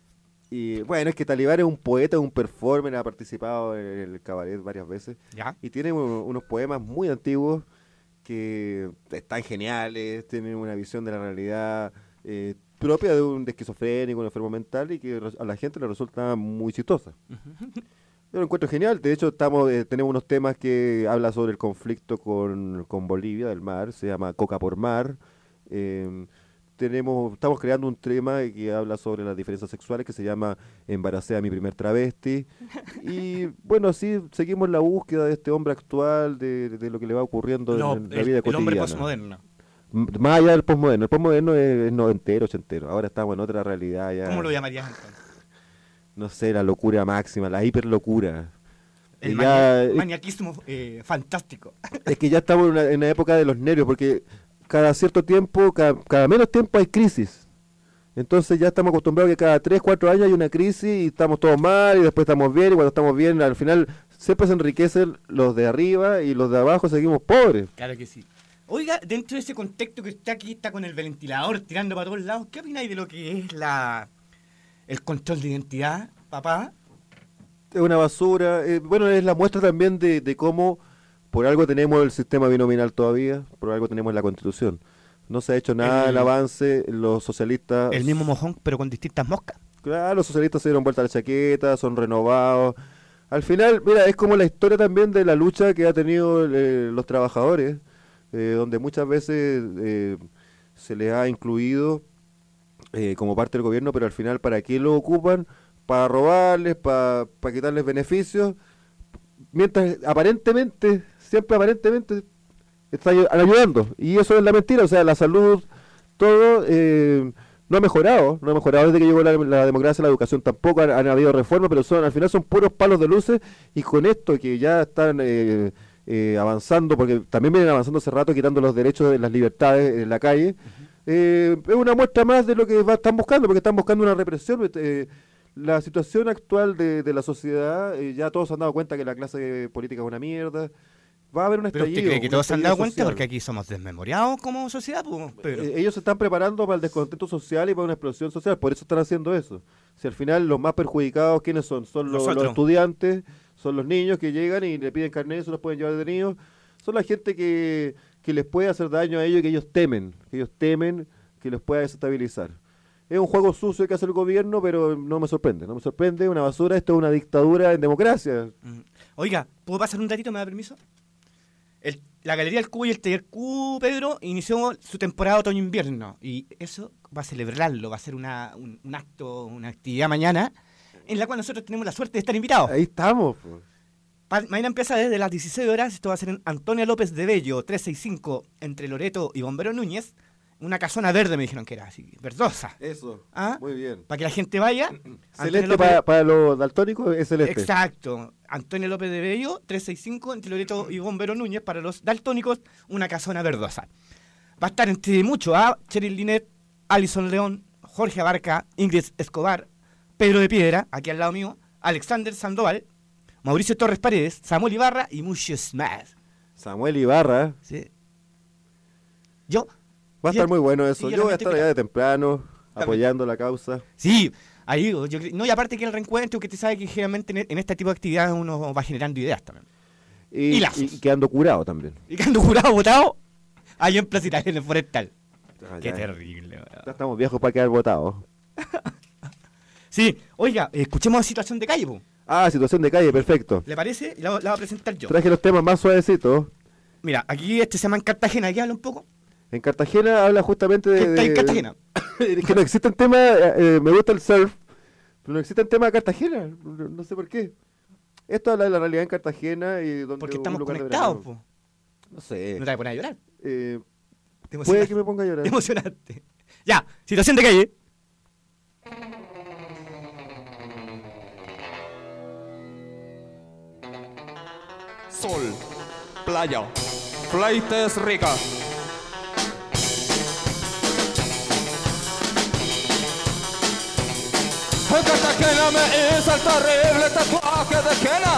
Y bueno, es que Talibán es un poeta, un performer, ha participado en el cabaret varias veces. Ya. Y tiene un- unos poemas muy antiguos que están geniales, tienen una visión de la realidad eh, propia de un de esquizofrénico, un enfermo mental y que a la gente le resulta muy chistosa. Yo lo encuentro genial. De hecho, estamos eh, tenemos unos temas que habla sobre el conflicto con, con Bolivia, del mar, se llama Coca por Mar. Eh, tenemos, estamos creando un tema que habla sobre las diferencias sexuales que se llama Embaracé a mi primer travesti. Y bueno, así seguimos la búsqueda de este hombre actual, de, de lo que le va ocurriendo No, en la el, vida el cotidiana. hombre postmoderno. M- Más allá del postmoderno. El postmoderno es, es noventero, ochentero. Ahora estamos en otra realidad ya. ¿Cómo lo llamarías entonces? No sé, la locura máxima, la hiperlocura. El Y mania- ya- es- maniaquismo eh, fantástico. Es que ya estamos en una, en una época de los nervios, porque cada cierto tiempo, cada, cada menos tiempo hay crisis. Entonces ya estamos acostumbrados que cada tres, cuatro años hay una crisis y estamos todos mal y después estamos bien y cuando estamos bien al final siempre se enriquecen los de arriba y los de abajo seguimos pobres. Claro que sí. Oiga, dentro de ese contexto que usted aquí está con el ventilador tirando para todos lados, ¿qué opináis de lo que es la el control de identidad, papá? Es una basura. eh, bueno, es la muestra también de, de cómo por algo tenemos el sistema binominal todavía, por algo tenemos la Constitución. No se ha hecho nada El- el avance, los socialistas... El mismo mojón, pero con distintas moscas. Claro, los socialistas se dieron vuelta a la chaqueta, son renovados. Al final, mira, es como la historia también de la lucha que ha tenido eh, los trabajadores, eh, donde muchas veces eh, se les ha incluido eh, como parte del gobierno, pero al final, ¿para qué lo ocupan? Para robarles, para quitarles beneficios, mientras aparentemente, siempre aparentemente, están ayu- ayudando. Y eso es la mentira, o sea, la salud, todo eh, no ha mejorado, no ha mejorado desde que llegó la, la democracia, la educación tampoco, han, han habido reformas, pero son al final son puros palos de luces, y con esto que ya están eh, eh, avanzando, porque también vienen avanzando hace rato, quitando los derechos de las libertades en la calle, eh, es una muestra más de lo que va- están buscando, porque están buscando una represión. eh, La situación actual de, de la sociedad, eh, ya todos se han dado cuenta que la clase política es una mierda. Va a haber un Pero estallido. usted cree que un todos se han estallido dado cuenta social. porque aquí somos desmemoriados como sociedad, pues, Pedro. Eh, ellos se están preparando para el descontento social y para una explosión social, por eso están haciendo eso. Si al final los más perjudicados, ¿quiénes son? Son los, Nosotros. los estudiantes, son los niños que llegan y le piden carnet, se los pueden llevar detenidos. Son la gente que, que les puede hacer daño a ellos y que ellos temen, que ellos temen que les pueda desestabilizar. Es un juego sucio que hace el gobierno, pero no me sorprende, no me sorprende, una basura, esto es una dictadura en democracia. Mm. Oiga, ¿puedo pasar un ratito? ¿Me da permiso? El- la Galería del Cubo y el Taller Cubo, Pedro, inició su temporada otoño-invierno. Y eso va a celebrarlo, va a ser una, un, un acto, una actividad mañana, en la cual nosotros tenemos la suerte de estar invitados. Ahí estamos. po. Pa- mañana empieza desde las dieciséis horas, esto va a ser en Antonia López de Bello, trescientos sesenta y cinco, entre Loreto y Bombero Núñez. Una casona verde me dijeron que era, así, verdosa. Eso, ¿Ah? muy bien. Para que la gente vaya. Antonio Celeste López- para, para los daltónicos es celeste. Exacto. Antonio López de Bello, trescientos sesenta y cinco, entre Loreto y Bombero Núñez, para los daltónicos, una casona verdosa. Va a estar entre muchos, ¿ah? Cheryl Linet, Alison León, Jorge Abarca, Ingrid Escobar, Pedro de Piedra, aquí al lado mío, Alexander Sandoval, Mauricio Torres Paredes, Samuel Ibarra y muchos más. Samuel Ibarra. ¿Sí? Yo... Va a Sí, estar muy bueno eso. sí, Yo voy a realmente estar allá de temprano, También. apoyando la causa. Sí, ahí yo cre- no, y aparte que el reencuentro, que te sabe que generalmente en, en este tipo de actividades uno va generando ideas también. Y, Y lazos. y quedando curado también. Y cuando jurado votado, ahí en Plaza Italia, en el Forestal. Ah, Qué ya. terrible. weón. Ya estamos viejos para quedar votados. Sí, oiga, escuchemos situación de calle, po. Ah, situación de calle, perfecto. ¿Le parece? La, la voy a presentar yo. Traje los temas más suavecitos. Mira, aquí este se llama en Cartagena, aquí habla un poco. En Cartagena habla justamente de... ¿Qué está en de- Cartagena? Es que no existen temas, eh, eh, me gusta el surf, pero no existen temas de Cartagena, no, no sé por qué. Esto habla de la realidad en Cartagena y donde Porque un estamos lugar de conectados, verano. po. No sé. No te vas a poner a llorar. Eh, Te puede emocionaste. que me ponga a llorar. Te emocionaste. Ya, situación de calle. Sol, playa, flaites ricas. Ella me hizo el terrible tatuaje de henna.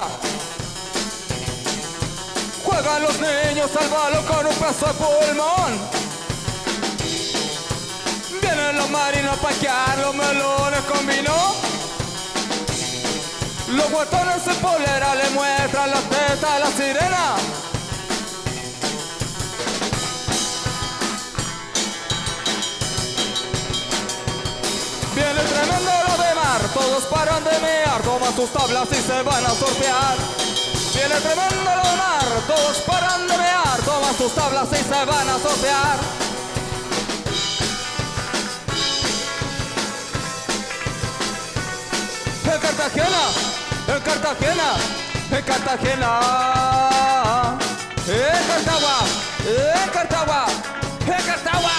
Juegan los niños al balón con un pedazo de pulmón. Vienen los marinos a paquear los melones con vino. Los guatones en polera le muestran las tetas a la sirena. Viene tremendo lo de mar, todos paran de mear, toman sus tablas y se van a surfear. Viene tremendo lo de mar, todos paran de mear, toman sus tablas y se van a surfear. En Cartagena, en Cartagena, en Cartagena, en Cartagua, en Cartagua, en Cartagua.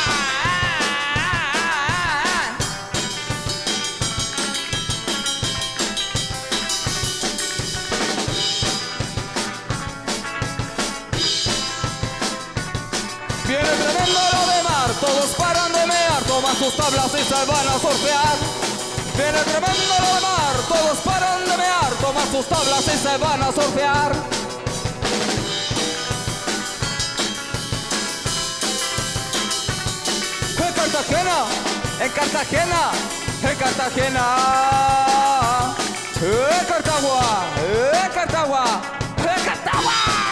Viene tremendo lo de mar, todos paran de mear, toman sus tablas y se van a surfear. Viene tremendo lo de mar, todos paran de mear, toman sus tablas y se van a surfear. En Cartagena, en Cartagena, en Cartagena, en Cartagua, en Cartagua, en Cartagua.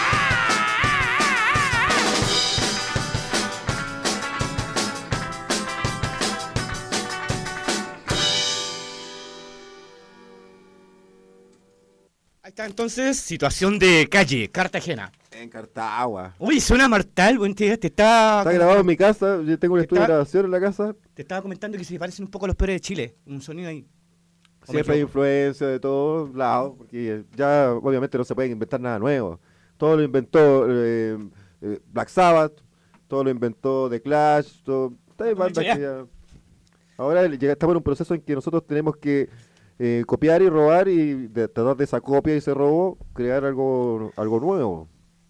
Ahí está entonces, situación de calle, Cartagena. En Cartagua. Uy, suena mortal, buen te, te está... Está grabado en mi casa, yo tengo un Te estudio de está- grabación en la casa. Te estaba comentando que se parecen un poco a los peores de Chile. Un sonido ahí. ¿O me Siempre hay equivoco? influencia de todos lados, porque ya obviamente no se puede inventar nada nuevo. Todo lo inventó eh, eh, Black Sabbath, todo lo inventó The Clash, todo, hay Lo bandas hecho que ya... Ahora llega- estamos en un proceso en que nosotros tenemos que eh, copiar y robar y de, tratar de esa copia y ese robo crear algo, algo nuevo.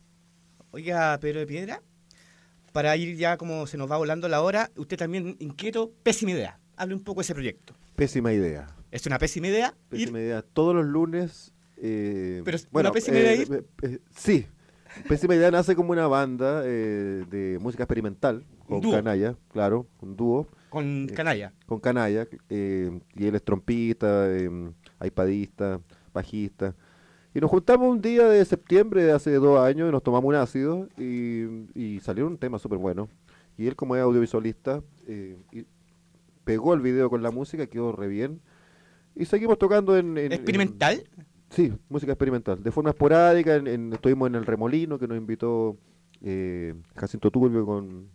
Oiga, Pedro de Piedra, para ir ya como se nos va volando la hora, usted también inquieto, pésima idea. Hable un poco de ese proyecto. Pésima idea. Es una pésima idea ir... Pésima idea. Todos los lunes... eh, Pero es una pésima idea ir. eh, eh, sí. Pésima idea nace como una banda eh, de música experimental con dúo. Canalla, claro, un dúo. Con eh, Canalla. Con Canalla, eh, y él es trompista, eh, ipadista, bajista. Y nos juntamos un día de septiembre de hace dos años y nos tomamos un ácido y, y salió un tema súper bueno. Y él, como es audiovisualista, eh, y pegó el video con la música, quedó re bien. Y seguimos tocando en... en- ¿Experimental? en- sí, música experimental. De forma esporádica, en- en- estuvimos en el Remolino, que nos invitó eh, Jacinto Turbio con...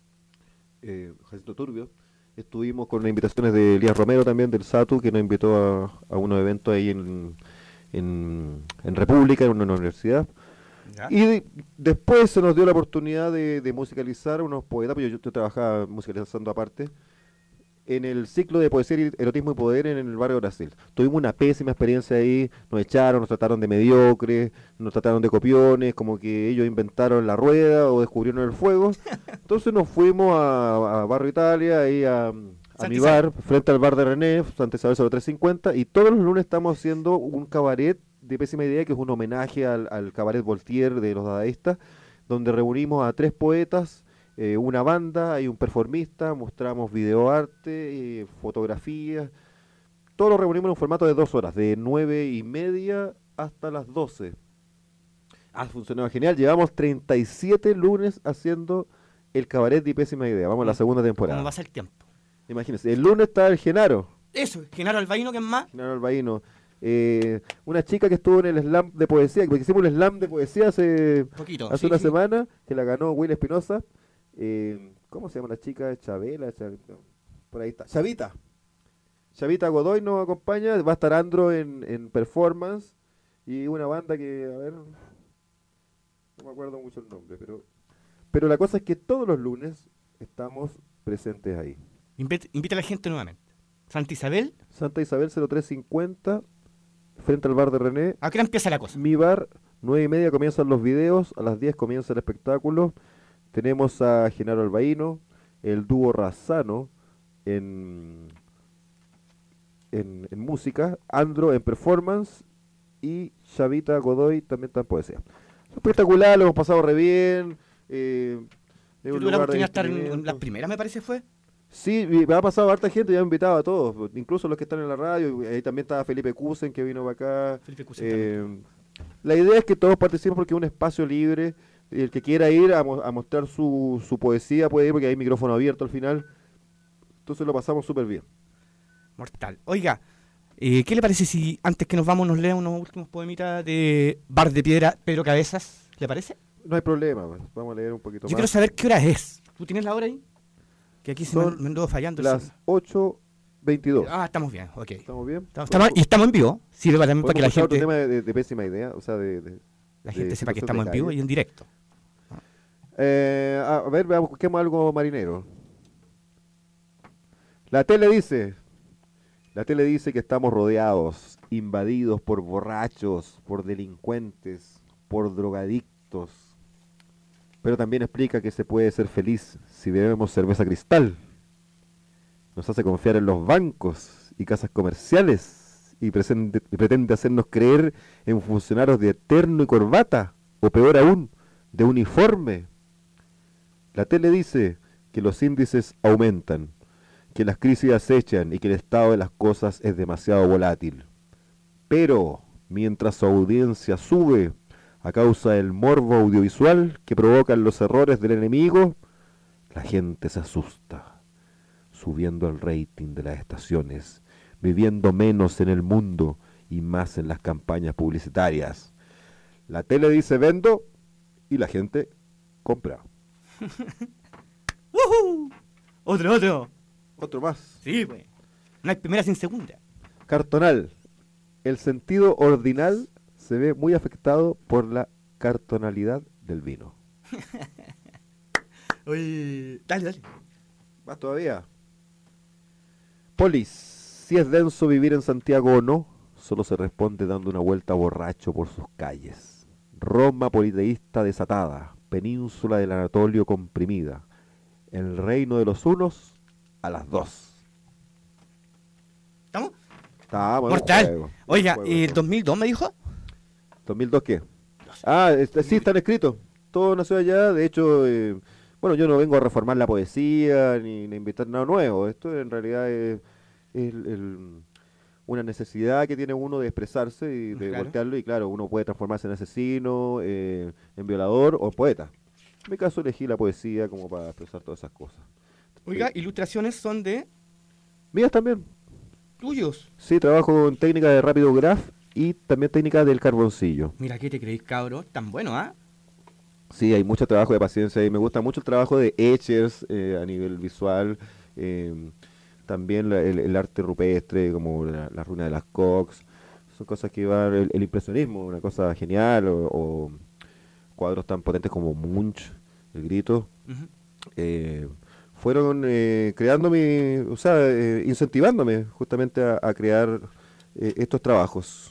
Eh, Jacinto Turbio. Estuvimos con las invitaciones de Elías Romero también, del SATU, que nos invitó a, a unos eventos ahí en, en, en República, en una universidad. ¿Ya? Y de- después se nos dio la oportunidad de, de musicalizar unos poetas, porque yo, yo trabajaba musicalizando aparte, en el ciclo de poesía, y erotismo y poder en el barrio Brasil. Tuvimos una pésima experiencia ahí, nos echaron, nos trataron de mediocres, nos trataron de copiones, como que ellos inventaron la rueda o descubrieron el fuego. Entonces nos fuimos a, a Barrio Italia, ahí a, a Santa mi Isabel. bar, frente al bar de René, Santa Isabel cero tres cincuenta, y todos los lunes estamos haciendo un cabaret de pésima idea, que es un homenaje al, al cabaret Voltaire de los dadaístas, donde reunimos a tres poetas, eh, una banda, hay un performista, mostramos videoarte, eh, fotografías, todo lo reunimos en un formato de dos horas, de nueve y media hasta las doce. Ha funcionado genial, llevamos treinta y siete lunes haciendo el cabaret de pésima idea, vamos a la segunda temporada. ¿Cómo pasa el tiempo? Imagínense, el lunes está el Genaro, Eso, Genaro Albaíno, ¿quién más? Genaro Albaíno, eh, una chica que estuvo en el slam de poesía, porque hicimos un slam de poesía hace, Poquito. hace sí, una sí. semana, que la ganó Will Espinosa. Eh, ¿Cómo se llama la chica? Chabela, Chav- no, por ahí está. Chavita. Chavita Godoy nos acompaña, va a estar Andro en, en performance y una banda que, a ver, no me acuerdo mucho el nombre, pero, pero la cosa es que todos los lunes estamos presentes ahí. Invita, invita a la gente nuevamente. Santa Isabel, Santa Isabel cero tres cincuenta, frente al bar de René. ¿a qué hora empieza la cosa? Mi bar, nueve y media comienzan los videos, a las diez comienza el espectáculo. Tenemos a Genaro Albaíno, el dúo Razano, en, en, en música, Andro en performance y Chavita Godoy también está en poesía. Espectacular, lo hemos pasado re bien. Eh, es Yo un tuve la lugar de oportunidad de estar en, en entretenimiento. las primeras, me parece fue. Sí, y me ha pasado harta gente, ya he invitado a todos, incluso los que están en la radio. Ahí también estaba Felipe Cusen, que vino para acá. Felipe Cusen Eh, la idea es que todos participen porque es un espacio libre. Y el que quiera ir a, mo- a mostrar su, su poesía puede ir porque hay micrófono abierto al final. Entonces lo pasamos súper bien. Mortal. Oiga, eh, ¿qué le parece si antes que nos vamos nos lea unos últimos poemitas de Bar de Piedra, Pedro Cabezas? ¿Le parece? No hay problema, pues, vamos a leer un poquito Yo más. quiero saber qué hora es. ¿Tú tienes la hora ahí? Que aquí se me, Son me anduvo fallando. el Las celular. ocho veintidós. Ah, estamos bien, ok. ¿Estamos bien? Estamos, estamos- y estamos en vivo. Sirve para, también para que la ¿Podemos escuchar gente, otro tema de, de pésima idea? O sea, de, de- la de gente sepa que situación estamos de en vivo calle. y en directo. Eh, a a ver, veamos, busquemos algo marinero. La tele dice, la tele dice que estamos rodeados, invadidos por borrachos, por delincuentes, por drogadictos. Pero también explica que se puede ser feliz si bebemos cerveza Cristal. Nos hace confiar en los bancos y casas comerciales y, presente- y pretende hacernos creer en funcionarios de terno y corbata, o peor aún, de uniforme. La tele dice que los índices aumentan, que las crisis acechan y que el estado de las cosas es demasiado volátil. Pero, mientras su audiencia sube a causa del morbo audiovisual que provocan los errores del enemigo, la gente se asusta, subiendo el rating de las estaciones, viviendo menos en el mundo y más en las campañas publicitarias. La tele dice vendo y la gente compra. ¡Woohoo! Otro, otro. Otro más. Sí, pues. No hay primera sin segunda. Cartonal. El sentido ordinal se ve muy afectado por la cartonalidad del vino. Oye, dale, dale. ¿Más todavía? Polis. Si es denso vivir en Santiago o no, solo se responde dando una vuelta borracho por sus calles. Roma politeísta desatada, península del Anatolio comprimida. El reino de los unos a las dos. ¿Estamos? Estamos en un Mortal. juego, Oiga, un juego. ¿y el dos mil dos me dijo? ¿dos mil dos qué? Ah, este, sí, están escritos. Todo nació allá. De hecho, eh, bueno, yo no vengo a reformar la poesía ni, ni inventar nada nuevo. Esto en realidad es, es el- el- una necesidad que tiene uno de expresarse y de Claro. voltearlo. Y claro, uno puede transformarse en asesino, eh, en violador o poeta. En mi caso elegí la poesía como para expresar todas esas cosas. Oiga, ilustraciones son de Mías también. tuyos. Sí, trabajo en técnica de rápido graph y también técnica del carboncillo. Mira, ¿qué te creéis, cabros? Tan bueno, ¿ah? Sí, hay mucho trabajo de paciencia y me gusta mucho el trabajo de etchers eh, a nivel visual, eh, también la- el, el arte rupestre como la, la runa de las Cox, son cosas que van, el, el impresionismo, una cosa genial, o, o cuadros tan potentes como Munch, El Grito, Ujú. eh, fueron eh, creando mi, o sea, eh, incentivándome justamente a, a crear eh, estos trabajos.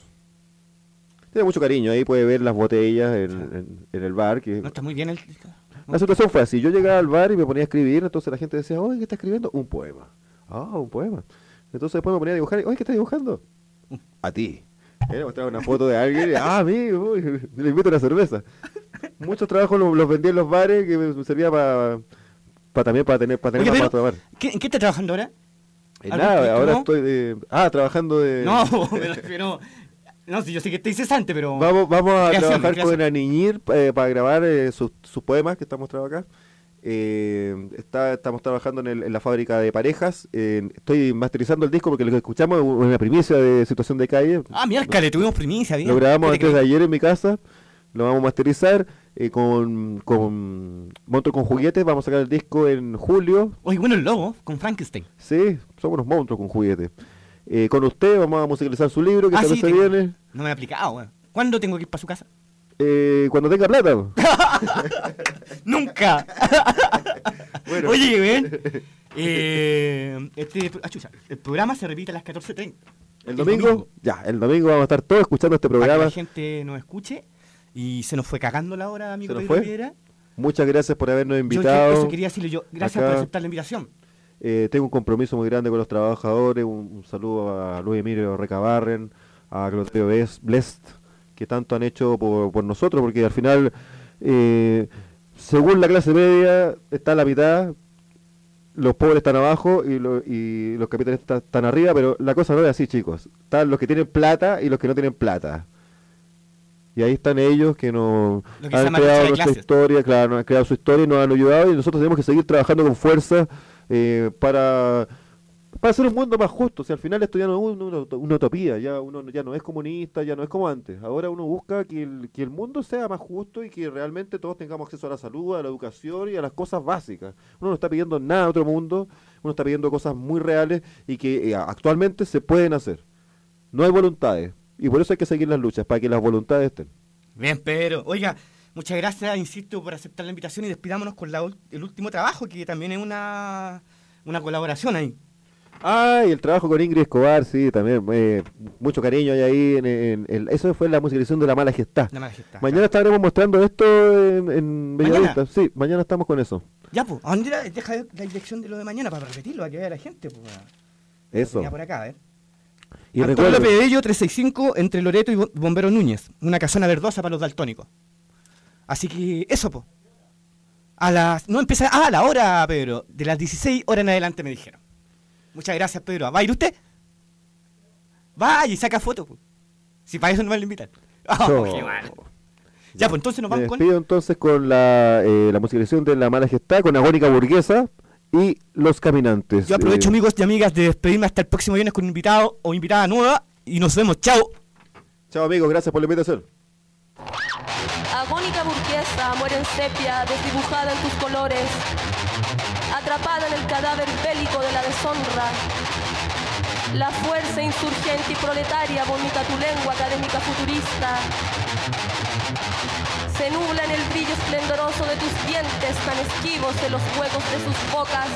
Tiene mucho cariño, ahí puede ver las botellas en, en- en el bar. Que No está muy bien el... la situación fue así, yo llegaba al bar y me ponía a escribir, entonces la gente decía, oye, ¿qué está escribiendo? Un poema. Ah, un poema. Entonces después me ponía a dibujar, y, oye, ¿qué estás dibujando? A ti. Eh, mostraba una foto de alguien, y, ah, a mí, uy, le invito a una cerveza. Muchos trabajos los, los vendí en los bares que me servía para también para tener, para tener Oye, más pero, para tomar. ¿qué- ¿En qué estás trabajando ahora? Eh, ¿algún nada, proyecto ahora nuevo? estoy de, ah, trabajando de... No, me refiero... No, si yo sé que estoy cesante, pero... Vamos, vamos a Creación, trabajar creación. con Aniñir eh, para grabar eh, sus, sus poemas que estamos trabajando acá. Eh, está, estamos trabajando en, el- en la fábrica de parejas. Eh, estoy masterizando el disco porque lo que escuchamos es una primicia de Situación de Calle. Ah, miércoles, tuvimos primicia, bien. Lo grabamos ¿Qué te antes de crees? ayer en mi casa. Lo vamos a masterizar eh, con, con Monstruos con Juguetes. Vamos a sacar el disco en julio. Oye, bueno, el logo, con Frankenstein. Sí, somos unos monstruos con juguetes. Eh, con usted vamos a musicalizar su libro que Ah, también sí, se tengo- viene. No me he aplicado, weón. ¿Cuándo tengo que ir para su casa? Eh, cuando tenga plata. ¡Nunca! Bueno. Oye, ven. Eh, este, ah, chucha, el programa se repite a las catorce treinta. ¿El domingo? Ya, el domingo vamos a estar todos escuchando este Para que programa. la gente nos escuche. Y se nos fue cagando la hora, amigo ¿Se nos Pedro fue? Piedra. Muchas gracias por habernos Yo invitado. eso quería decirle yo. Gracias acá. por aceptar la invitación. Eh, tengo un compromiso muy grande con los trabajadores. Un, un saludo a Luis Emilio Recabarren, a Claudio Blest, que tanto han hecho por, por nosotros, porque al final, eh, según la clase media, está a la mitad, los pobres están abajo y, lo, y los capitalistas están arriba, pero la cosa no es así, chicos. Están los que tienen plata y los que no tienen plata. Y ahí están ellos que nos que han creado nuestra historia, claro, nos han creado su historia y nos han ayudado, y nosotros tenemos que seguir trabajando con fuerza eh, para... para hacer un mundo más justo. O sea, al final esto ya no es una, una, una utopía, ya uno ya no es comunista, ya no es como antes. Ahora uno busca que el, que el mundo sea más justo y que realmente todos tengamos acceso a la salud, a la educación y a las cosas básicas. Uno no está pidiendo nada a otro mundo, uno está pidiendo cosas muy reales y que eh, actualmente se pueden hacer. No hay voluntades, y por eso hay que seguir las luchas, para que las voluntades estén. Bien, Pedro. Oiga, muchas gracias, insisto, por aceptar la invitación, y despidámonos con la, el último trabajo, que también es una, una colaboración ahí. Ah, y el trabajo con Ingrid Escobar, sí, también, eh, mucho cariño hay ahí, en, en, en, eso fue la musicalización de La Mala Gestá. La Mala Gestá. Mañana claro. estaremos mostrando esto en, en Bellavista, sí, mañana estamos con eso. Ya, pues, ¿a dónde era? Deja la dirección de lo de mañana para repetirlo, a que vea la gente, pues. Eso. Ya por acá, ¿eh? Y Antonio López de Bello, trescientos sesenta y cinco, entre Loreto y Bombero Núñez, una casona verdosa para los daltónicos. Así que, eso, pues. A las, no empieza, ah, a la hora, Pedro, de las dieciséis horas en adelante me dijeron. Muchas gracias, Pedro. ¿Va a ir usted? Vaya y saca fotos. Pues. Si para eso no me lo invitan. Oh, no. Qué mal. Ya, pues entonces nos vamos con... Me despido entonces con la, eh, la musicalización de La Mala Gestá, con Agónica Burguesa y Los Caminantes. Yo aprovecho, eh... amigos y amigas, de despedirme hasta el próximo viernes con un invitado o invitada nueva. Y nos vemos. Chao. Chao, amigos. Gracias por la invitación. Agónica burguesa muere en sepia, desdibujada en tus colores, atrapada en el cadáver bélico de la deshonra. La fuerza insurgente y proletaria vomita tu lengua académica futurista. Se nubla en el brillo esplendoroso de tus dientes, tan esquivos en los huecos de sus bocas.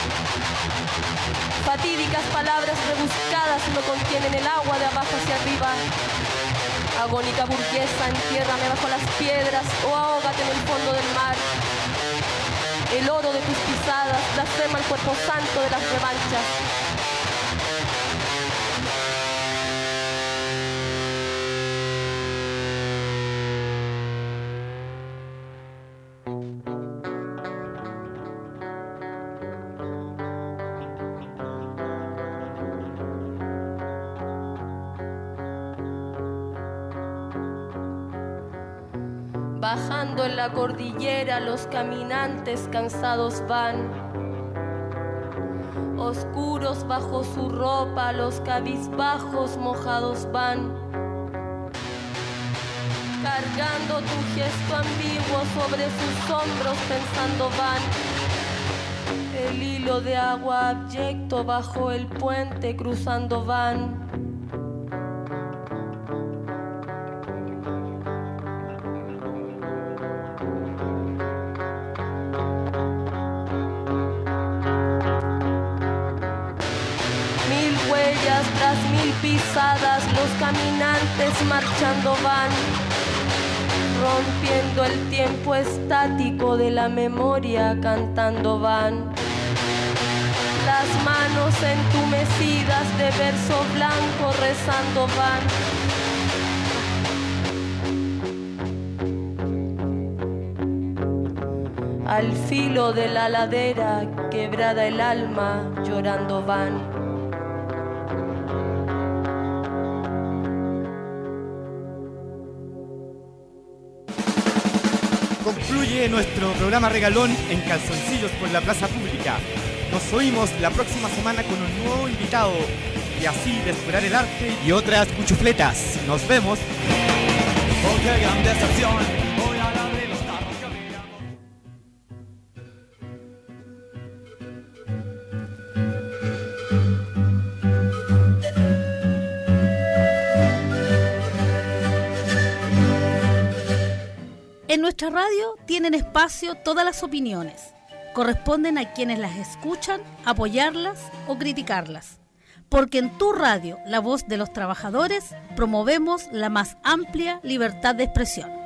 Fatídicas palabras rebuscadas no contienen el agua de abajo hacia arriba. Agónica burguesa, entiérrame bajo las piedras o ahógate en el fondo del mar. El oro de tus pisadas blasfema el cuerpo santo de las revanchas. Bajando en la cordillera los caminantes cansados van, oscuros bajo su ropa los cabizbajos mojados van, cargando tu gesto ambiguo sobre sus hombros pensando van, el hilo de agua abyecto bajo el puente cruzando van. Pisadas los caminantes marchando van, rompiendo el tiempo estático de la memoria cantando van. Las manos entumecidas de verso blanco rezando van. Al filo de la ladera quebrada el alma llorando van. Concluye nuestro programa regalón en Calzoncillos por la Plaza Pública. Nos oímos la próxima semana con un nuevo invitado y así descubrir el arte y otras cuchufletas. Nos vemos. Oh, qué gran decepción. Voy a abrir los tarros que brillamos. En nuestra radio tienen espacio todas las opiniones. Corresponden a quienes las escuchan apoyarlas o criticarlas. Porque en tu radio, la voz de los trabajadores, promovemos la más amplia libertad de expresión.